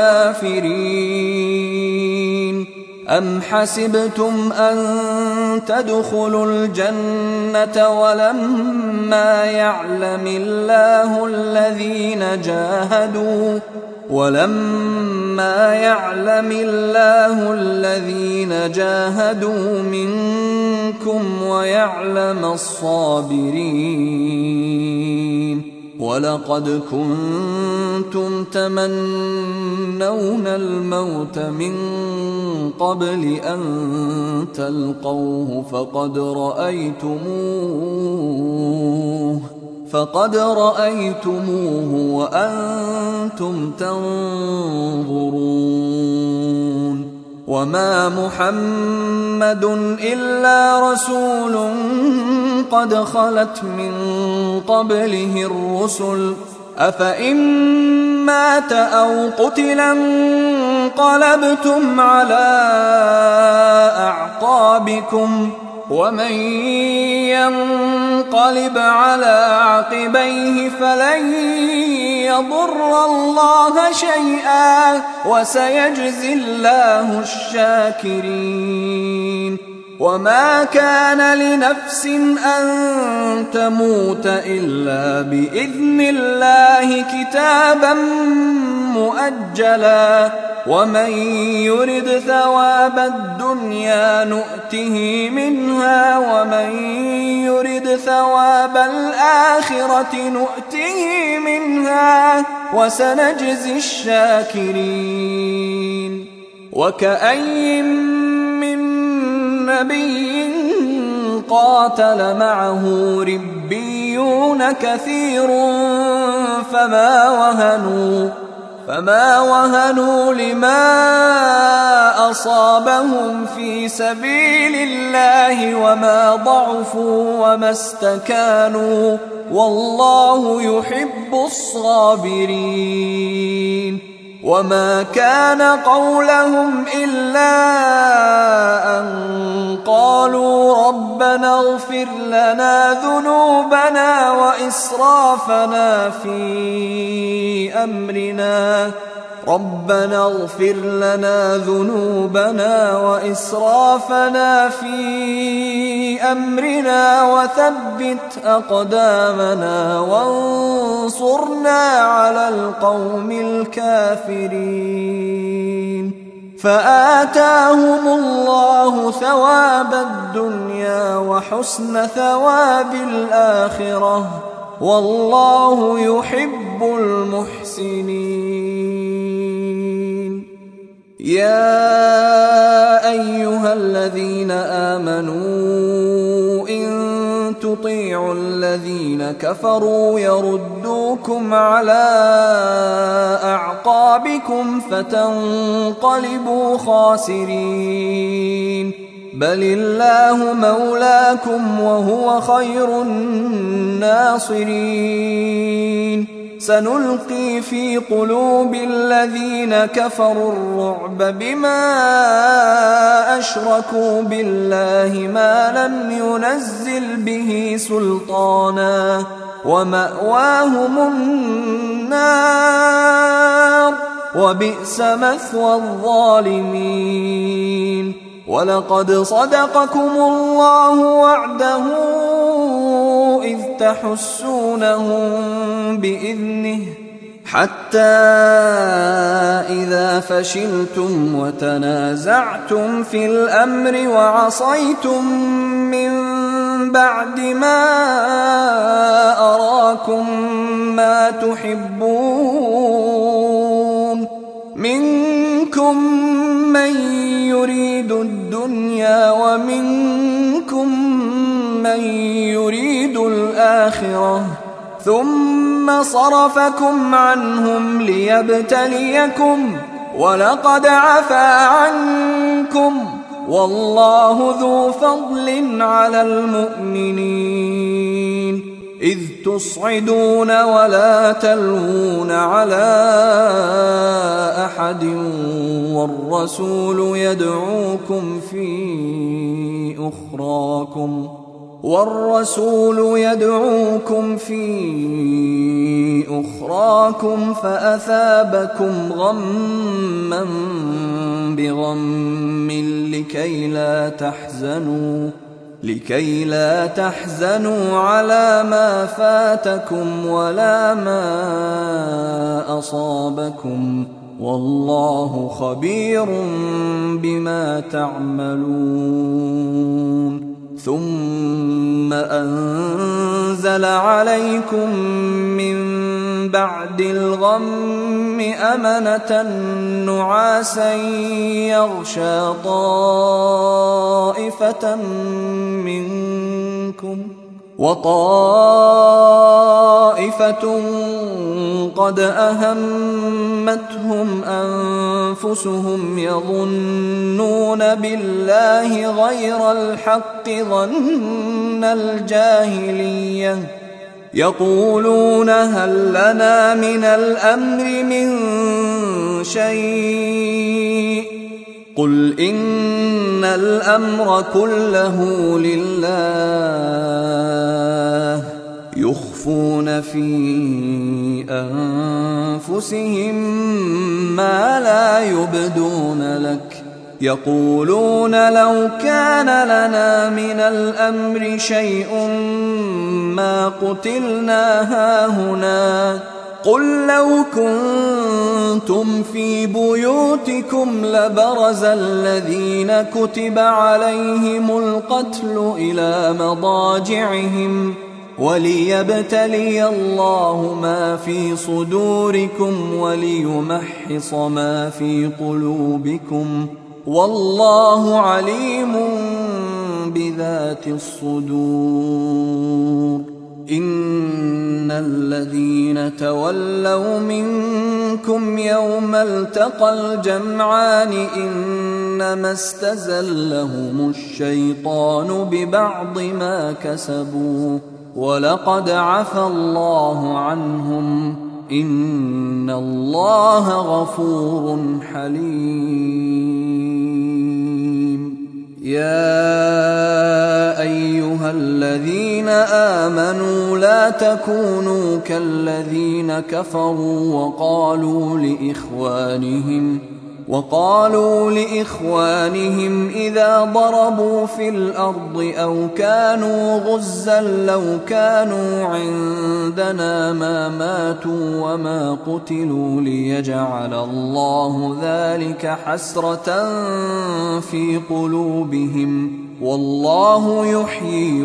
الكافرين أم حسبتم أن تدخلوا الجنة ولما يعلم الله الذين جاهدوا منكم ويعلم الصابرين ولقد كنتم تمنون الموت من قبل أن تلقوه فقد رأيتموه وأنتم تنظرون وما محمد إلا رسول قد خلت من قبله الرسل أفإن مات أو قتل انقلبتم على أعقابكم ومن ينقلب على عقبيه فلن يضر الله شيئا وسيجزي الله الشاكرين وما كان لنفس أن تموت إلا بإذن الله كتابا مؤجلا ومن يرد ثواب الدنيا نؤته منها ومن يرد ثواب الآخرة نؤته منها وسنجزي الشاكرين وكأي من نبي قاتل معه ربيون كثير فما وهنوا لما أصابهم في سبيل الله وما ضعفوا وما استكانوا والله يحب الصابرين. وما كان قولهم إلا أن قالوا ربنا اغفر لنا ذنوبنا وإسرافنا في أمرنا وثبت أقدامنا وانصرنا على القوم الكافرين. فآتاهم الله ثواب الدنيا وحسن ثواب الآخرة والله يحب المحسنين. يا أيها الذين آمنوا إن تطيعوا الذين كفروا يردوكم على أعقابكم فتنقلبوا خاسرين. بل الله مولاكم وهو خير الناصرين. سنلقي في قلوب الذين كفروا الرعب بما أشركوا بالله ما لم ينزل به سلطانا ومأواهم النار وبئس مثوى الظالمين. ولقد صدقكم الله وعده إذ تحسونهم بإذنه حتى إذا فشلتم وتنازعتم في الأمر وعصيتم من بعد ما أراكم ما تحبون منكم من يريد الدنيا ومنكم من يريد الآخرة ثم صرفكم عنهم ليبتليكم ولقد عفا عنكم والله ذو فضل على المؤمنين. إذ تصعدون ولا تلوون على أحد والرسول يدعوكم في أخراكم فأثابكم غما بغم لكي لا تحزنوا على ما فاتكم ولا ما أصابكم والله خبير بما تعملون. ثم أنزل عليكم من بعد الغم أمنة نعاسا يغشى طائفة منكم وطائفة قد أهمتهم أنفسهم يظنون بالله غير الحق ظن الجاهلية يقولون هل لنا من الأمر من شيء قل إن الأمر كله لله يخفون في أنفسهم ما لا يبدون لك يقولون لو كان لنا من الأمر شيء ما قتلنا هاهنا قل لو كنتم في بيوتكم لبرز الذين كتب عليهم القتل إلى مضاجعهم وليبتلي الله ما في صدوركم وليمحص ما في قلوبكم والله عليم بذات ذات الصدور إن الذين تولوا منكم يوم التقى الجمعان إنما استزلهم الشيطان ببعض ما كسبوا ولقد عفى الله عنهم إن الله غفور حليم يا أيها الذين آمنوا لا تكونوا كالذين كفروا وقالوا لإخوانهم إذا ضربوا في الأرض أو كانوا غزا لو كانوا عندنا ما ماتوا وما قتلوا ليجعل الله ذلك حسرة في قلوبهم والله يحيي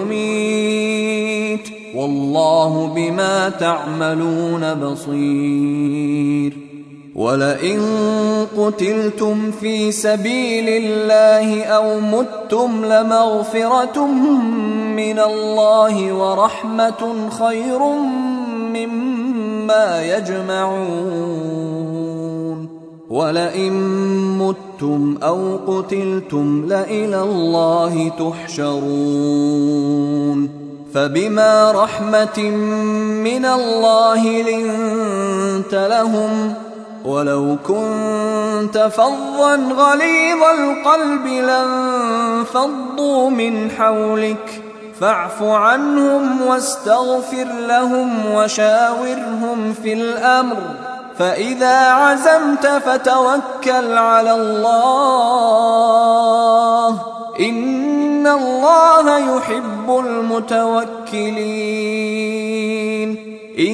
ويميت والله بما تعملون بصير ولئن قتلتم في سبيل الله أو متم لمغفرة من الله ورحمة خير مما يجمعون ولئن متم أو قتلتم لإلى الله تحشرون فبما رحمة من الله لنت لهم ولو كنت فظا غليظ القلب لانفضوا من حولك فاعف عنهم واستغفر لهم وشاورهم في الأمر فإذا عزمت فتوكل على الله إن الله يحب المتوكلين إن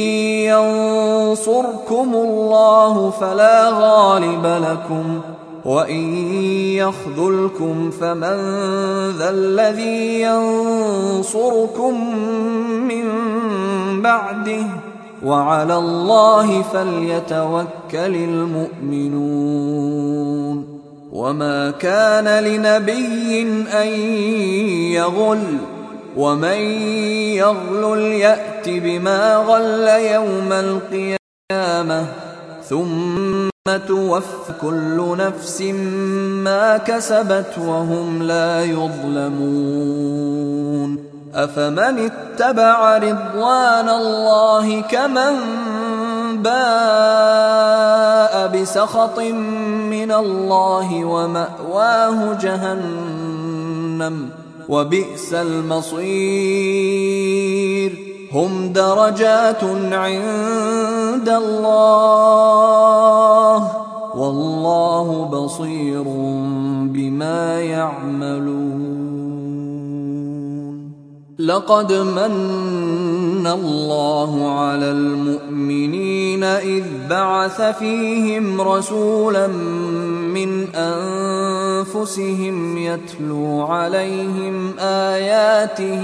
ينصركم الله فلا غالب لكم وإن يخذلكم فمن ذا الذي ينصركم من بعده وعلى الله فليتوكل المؤمنون وما كان لنبي أن يغل ومن يغلل يأت بما غل يوم القيامة ثم توفى كل نفس ما كسبت وهم لا يظلمون أفمن اتبع رضوان الله كمن باء بسخط من الله ومأواه جهنم وبئس المصير هم درجات عند الله والله بصير بما يعملون لقد من الله على المؤمنين إذ بعث فيهم رسولا من أنفسهم يتلو عليهم آياته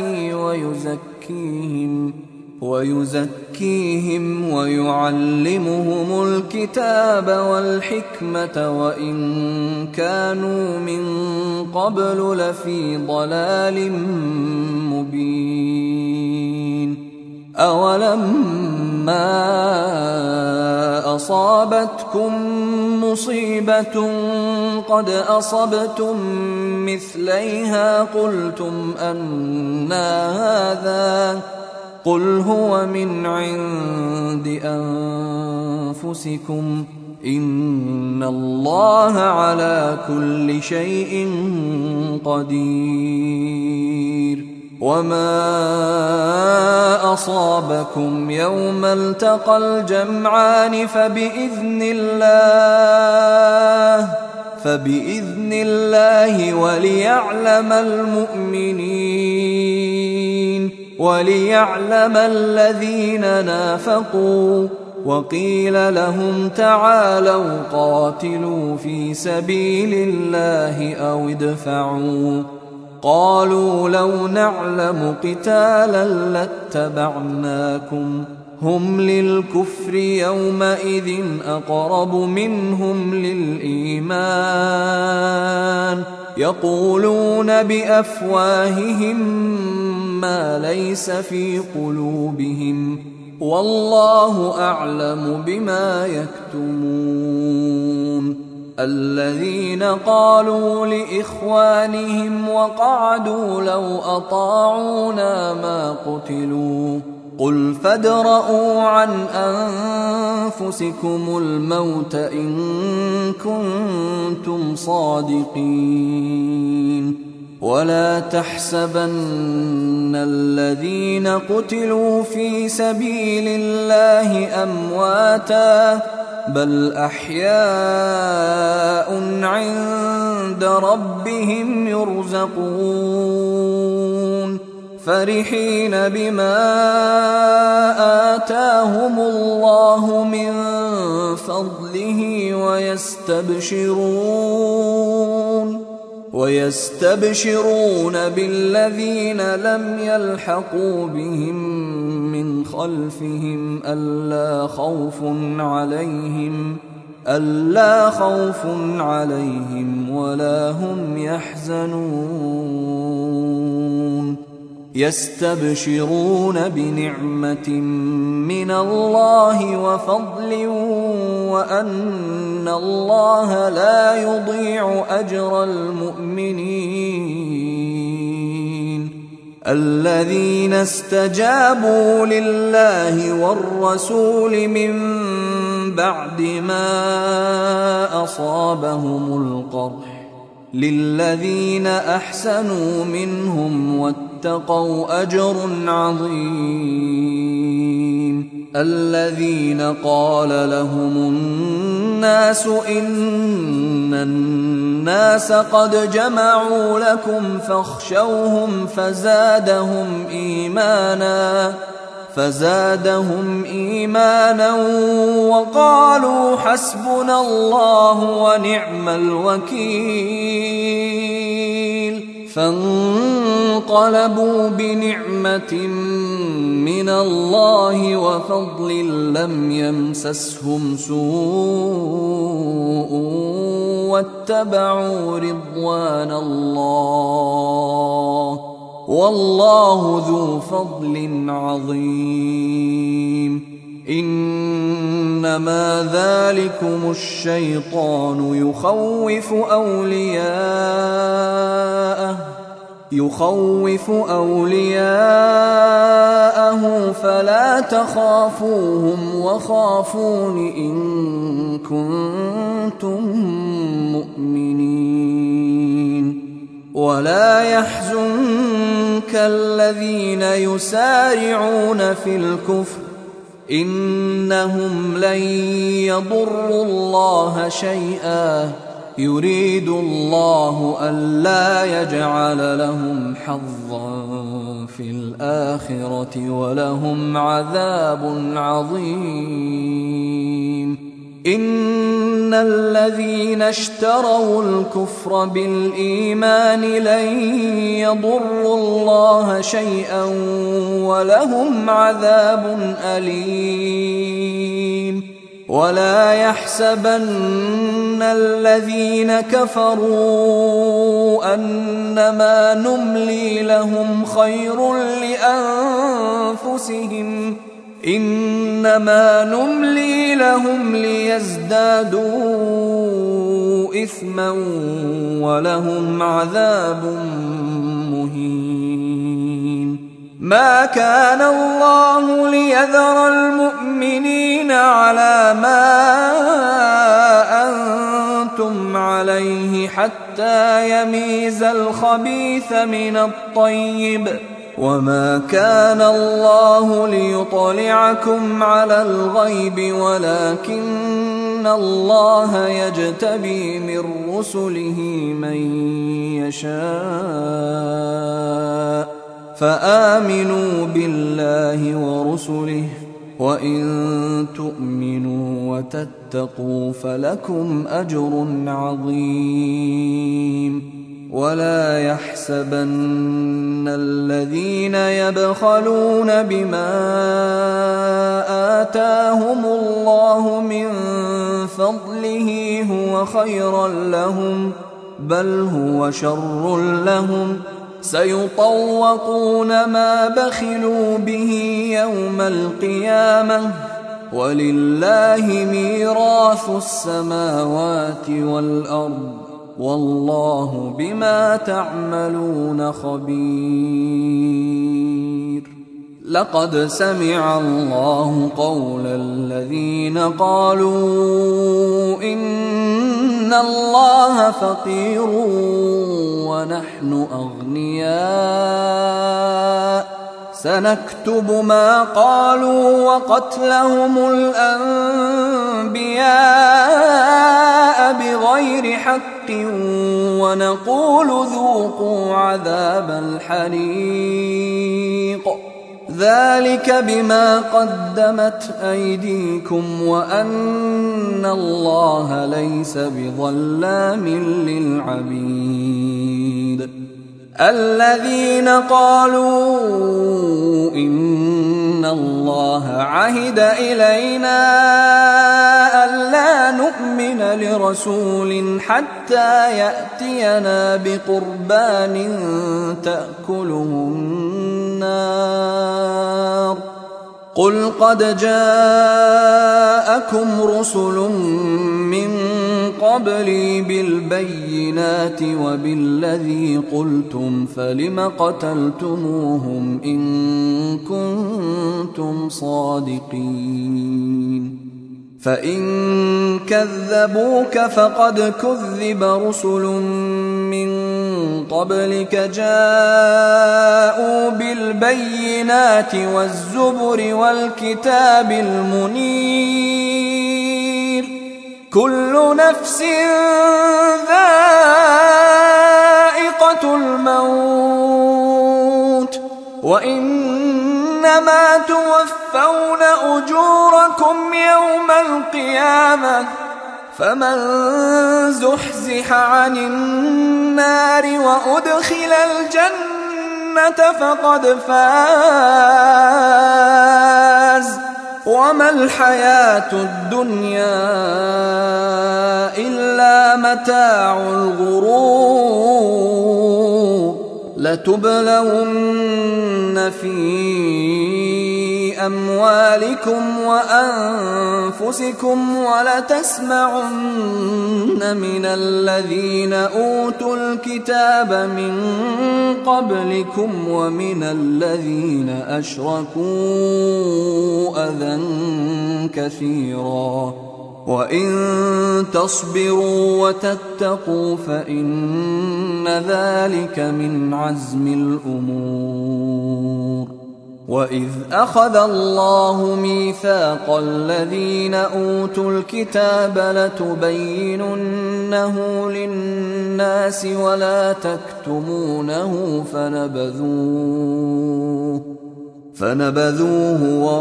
ويزكيهم ويعلمهم الكتاب والحكمة وإن كانوا من قبل لفي ضلال مبين أولما أصابتكم مصيبة قد أصبتم مثليها قلتم أنى هذا قل هو من عند أنفسكم إن الله على كل شيء قدير وما أصابكم يوم التقى الجمعان فبإذن الله وليعلم الذين نافقوا وقيل لهم تعالوا قاتلوا في سبيل الله أو ادفعوا قالوا لو نعلم قتالا لاتبعناكم هم للكفر يومئذ أقرب منهم للإيمان يقولون بأفواههم ما ليس في قلوبهم والله أعلم بما يكتمون. الذين قالوا لإخوانهم وقعدوا لو أطاعونا ما قتلوا قل فادرءوا عن أنفسكم الموت إن كنتم صادقين. ولا تحسبن الذين قتلوا في سبيل الله أمواتا بل أحياء عند ربهم يرزقون فرحين بما آتاهم الله من فضله ويستبشرون بالذين لم يلحقوا بهم من خلفهم ألا خوف عليهم ولا هم يحزنون. يستبشرون بنعمة من الله وفضل وأن الله لا يضيع أجر المؤمنين. الذين استجابوا لله والرسول من بعد ما أصابهم القرح للذين أحسنوا منهم واتقوا أجر عظيم. الذين قال لهم الناس إن الناس قد جمعوا لكم فاخشوهم فزادهم إيمانا وقالوا حسبنا الله ونعم الوكيل. فانقلبوا بنعمة من الله وفضل لم يمسسهم سوء واتبعوا رضوان الله والله ذو فضل عظيم. إنما ذلكم الشيطان يخوف أولياءه فلا تخافوهم وخافون إن كنتم مؤمنين. ولا يحزنك الذين يسارعون في الكفر إنهم لن يضروا الله شيئا يريد الله ألا يجعل لهم حظا في الآخرة ولهم عذاب عظيم. إن الذين اشتروا الكفر بالإيمان لن يضروا الله شيئا ولهم عذاب أليم. ولا يحسبن الذين كفروا أنما نملي لهم خير لأنفسهم إنما نملي لهم ليزدادوا إثما ولهم عذاب مهين. ما كان الله ليذر المؤمنين على ما أنتم عليه حتى يميز الخبيث من الطيب وما كان الله ليطلعكم على الغيب ولكن الله يجتبي من رسله من يشاء فآمنوا بالله ورسله وإن تؤمنوا وتتقوا فلكم أجر عظيم. ولا يحسبن الذين يبخلون بما آتاهم الله من فضله هو خيرا لهم بل هو شر لهم سيطوقون ما بخلوا به يوم القيامة ولله ميراث السماوات والأرض والله بما تعملون خبير. لقد سمع الله قول الذين قالوا إن الله فقير ونحن أغنياء سنكتب ما قالوا وقتلهم الأنبياء بغير حق ونقول ذوقوا عذاب الحريق ذلك بما قدمت أيديكم وأن الله ليس بظلام للعبيد. الذين قالوا إن الله عهد إلينا ألا نؤمن لرسول حتى يأتينا بقربان تأكله النار قل قد جاءكم رسل من قبلي بالبينات وبالذي قلتم فلم قتلتموهم إن كنتم صادقين. فإن كذبوك فقد كذب رسل من قبلك جاءوا بالبينات والزبر والكتاب المنير كل نفس ذائقة الموت وإنما توفون أجوركم يوم القيامة فمن زحزح عن النار وأدخل الجنة فقد فاز وما الحياة الدنيا إلا متاع الغرور. لتبلون في أموالكم وأنفسكم ولتسمعن من الذين أوتوا الكتاب من قبلكم ومن الذين أشركوا أذى كثيرا وإن تصبروا وتتقوا فإن ذلك من عزم الأمور. وإذ أخذ الله ميثاق الذين أوتوا الكتاب لتبيننه للناس ولا تكتمونه فنبذوه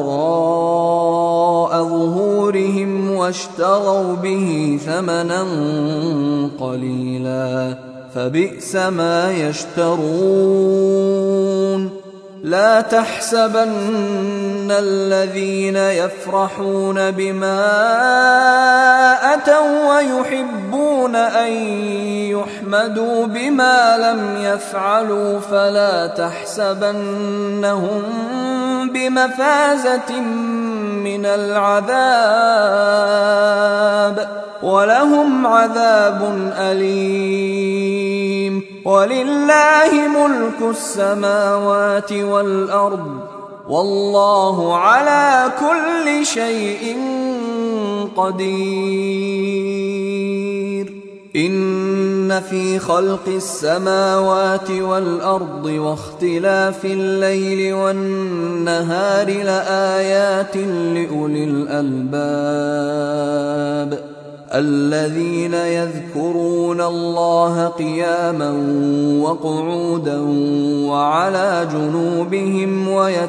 وراء ظهورهم واشتروا به ثمنا قليلا فبئس ما يشترون. لا تحسبن الذين يفرحون بما أتوا ويحبون أن يحمدوا بما لم يفعلوا فلا تحسبنهم بمفازة من العذاب ولهم عذاب أليم. ولله ملك السماوات والأرض والله على كل شيء قدير. إن في خلق السماوات والأرض واختلاف الليل والنهار لآيات لأولي الألباب الذين يذكرون الله قياما وقعودا وعلى جنوبهم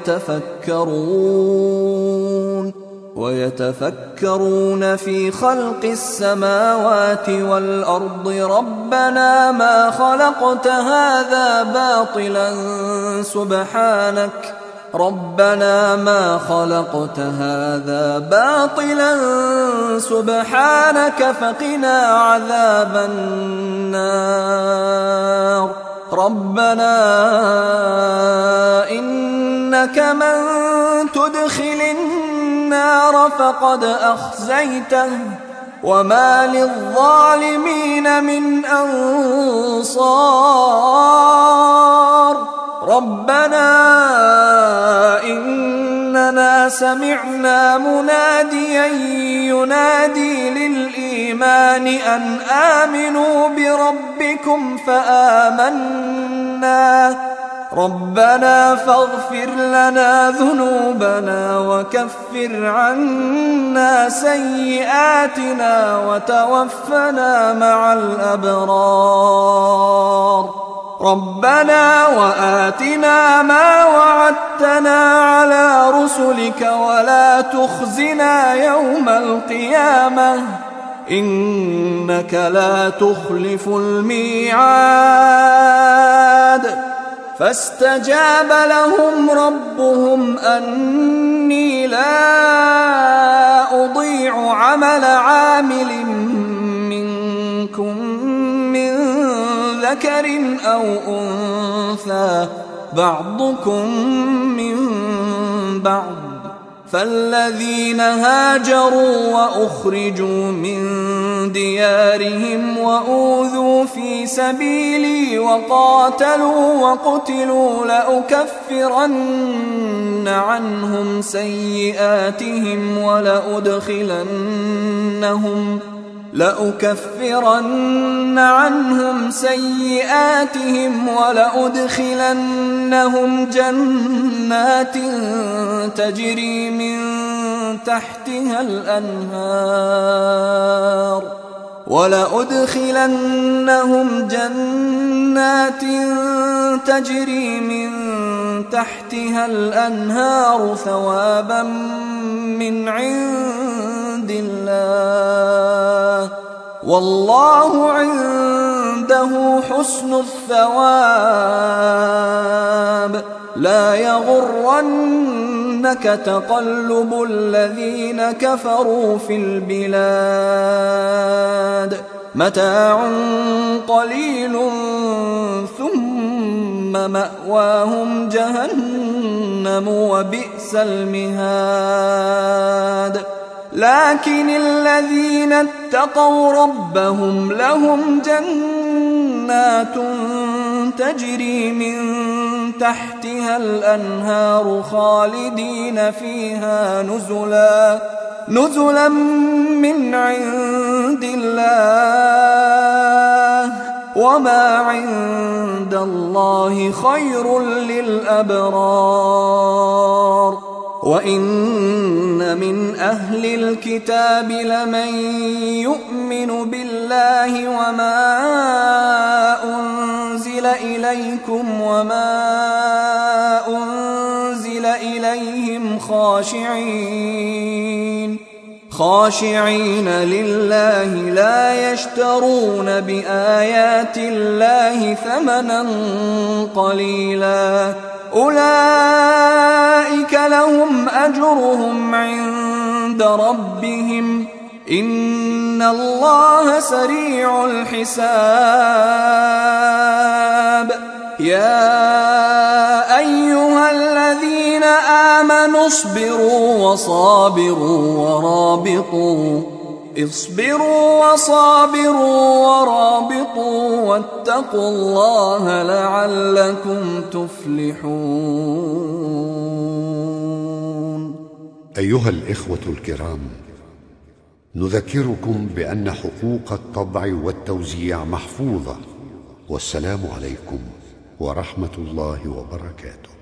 ويتفكرون في خلق السماوات والأرض ربنا ما خلقت هذا باطلا ربنا ما خلقت هذا باطلا سبحانك فقنا عذاب النار. ربنا إنك من تدخل النار فقد أخزيته وما للظالمين من أنصار. ربنا إننا سمعنا مناديا ينادي للإيمان أن آمنوا بربكم فآمنا. ربنا فاغفر لنا ذنوبنا وكفر عنا سيئاتنا وتوفنا مع الأبرار. ربنا وآتنا ما وعدتنا على رسلك ولا تخزنا يوم القيامة إنك لا تخلف الميعاد. فاستجاب لهم ربهم أني لا أضيع عمل عامل منكم من ذكر أو أنثى بعضكم من بعض. فالذين هاجروا وأخرجوا من ديارهم وأوذوا في سبيلي وقاتلوا وقتلوا لأكفرن عنهم سيئاتهم ولأدخلنهم جنات تجري من تحتها الأنهار ثوابا من عند الله والله عنده حسن الثواب. لا يغرنك تقلب الذين كفروا في البلاد متاع قليل ثم مأواهم جهنم وبئس المهاد. لكن الذين اتقوا ربهم لهم جنات تجري من تحتها الأنهار خالدين فيها نزلا من عند الله وما عند الله خير للأبرار. وإن من أهل الكتاب لمن يؤمن بالله وما أنزل إليكم وما أنزل إليهم خاشعين لله لا يشترون بآيات الله ثمنا قليلا أولئك لهم أجرهم عند ربهم إن الله سريع الحساب. يا أيها الذين آمنوا اصبروا وصابروا ورابطوا واتقوا الله لعلكم تفلحون. أيها الإخوة الكرام، نذكركم بأن حقوق الطبع والتوزيع محفوظة. والسلام عليكم ورحمة الله وبركاته.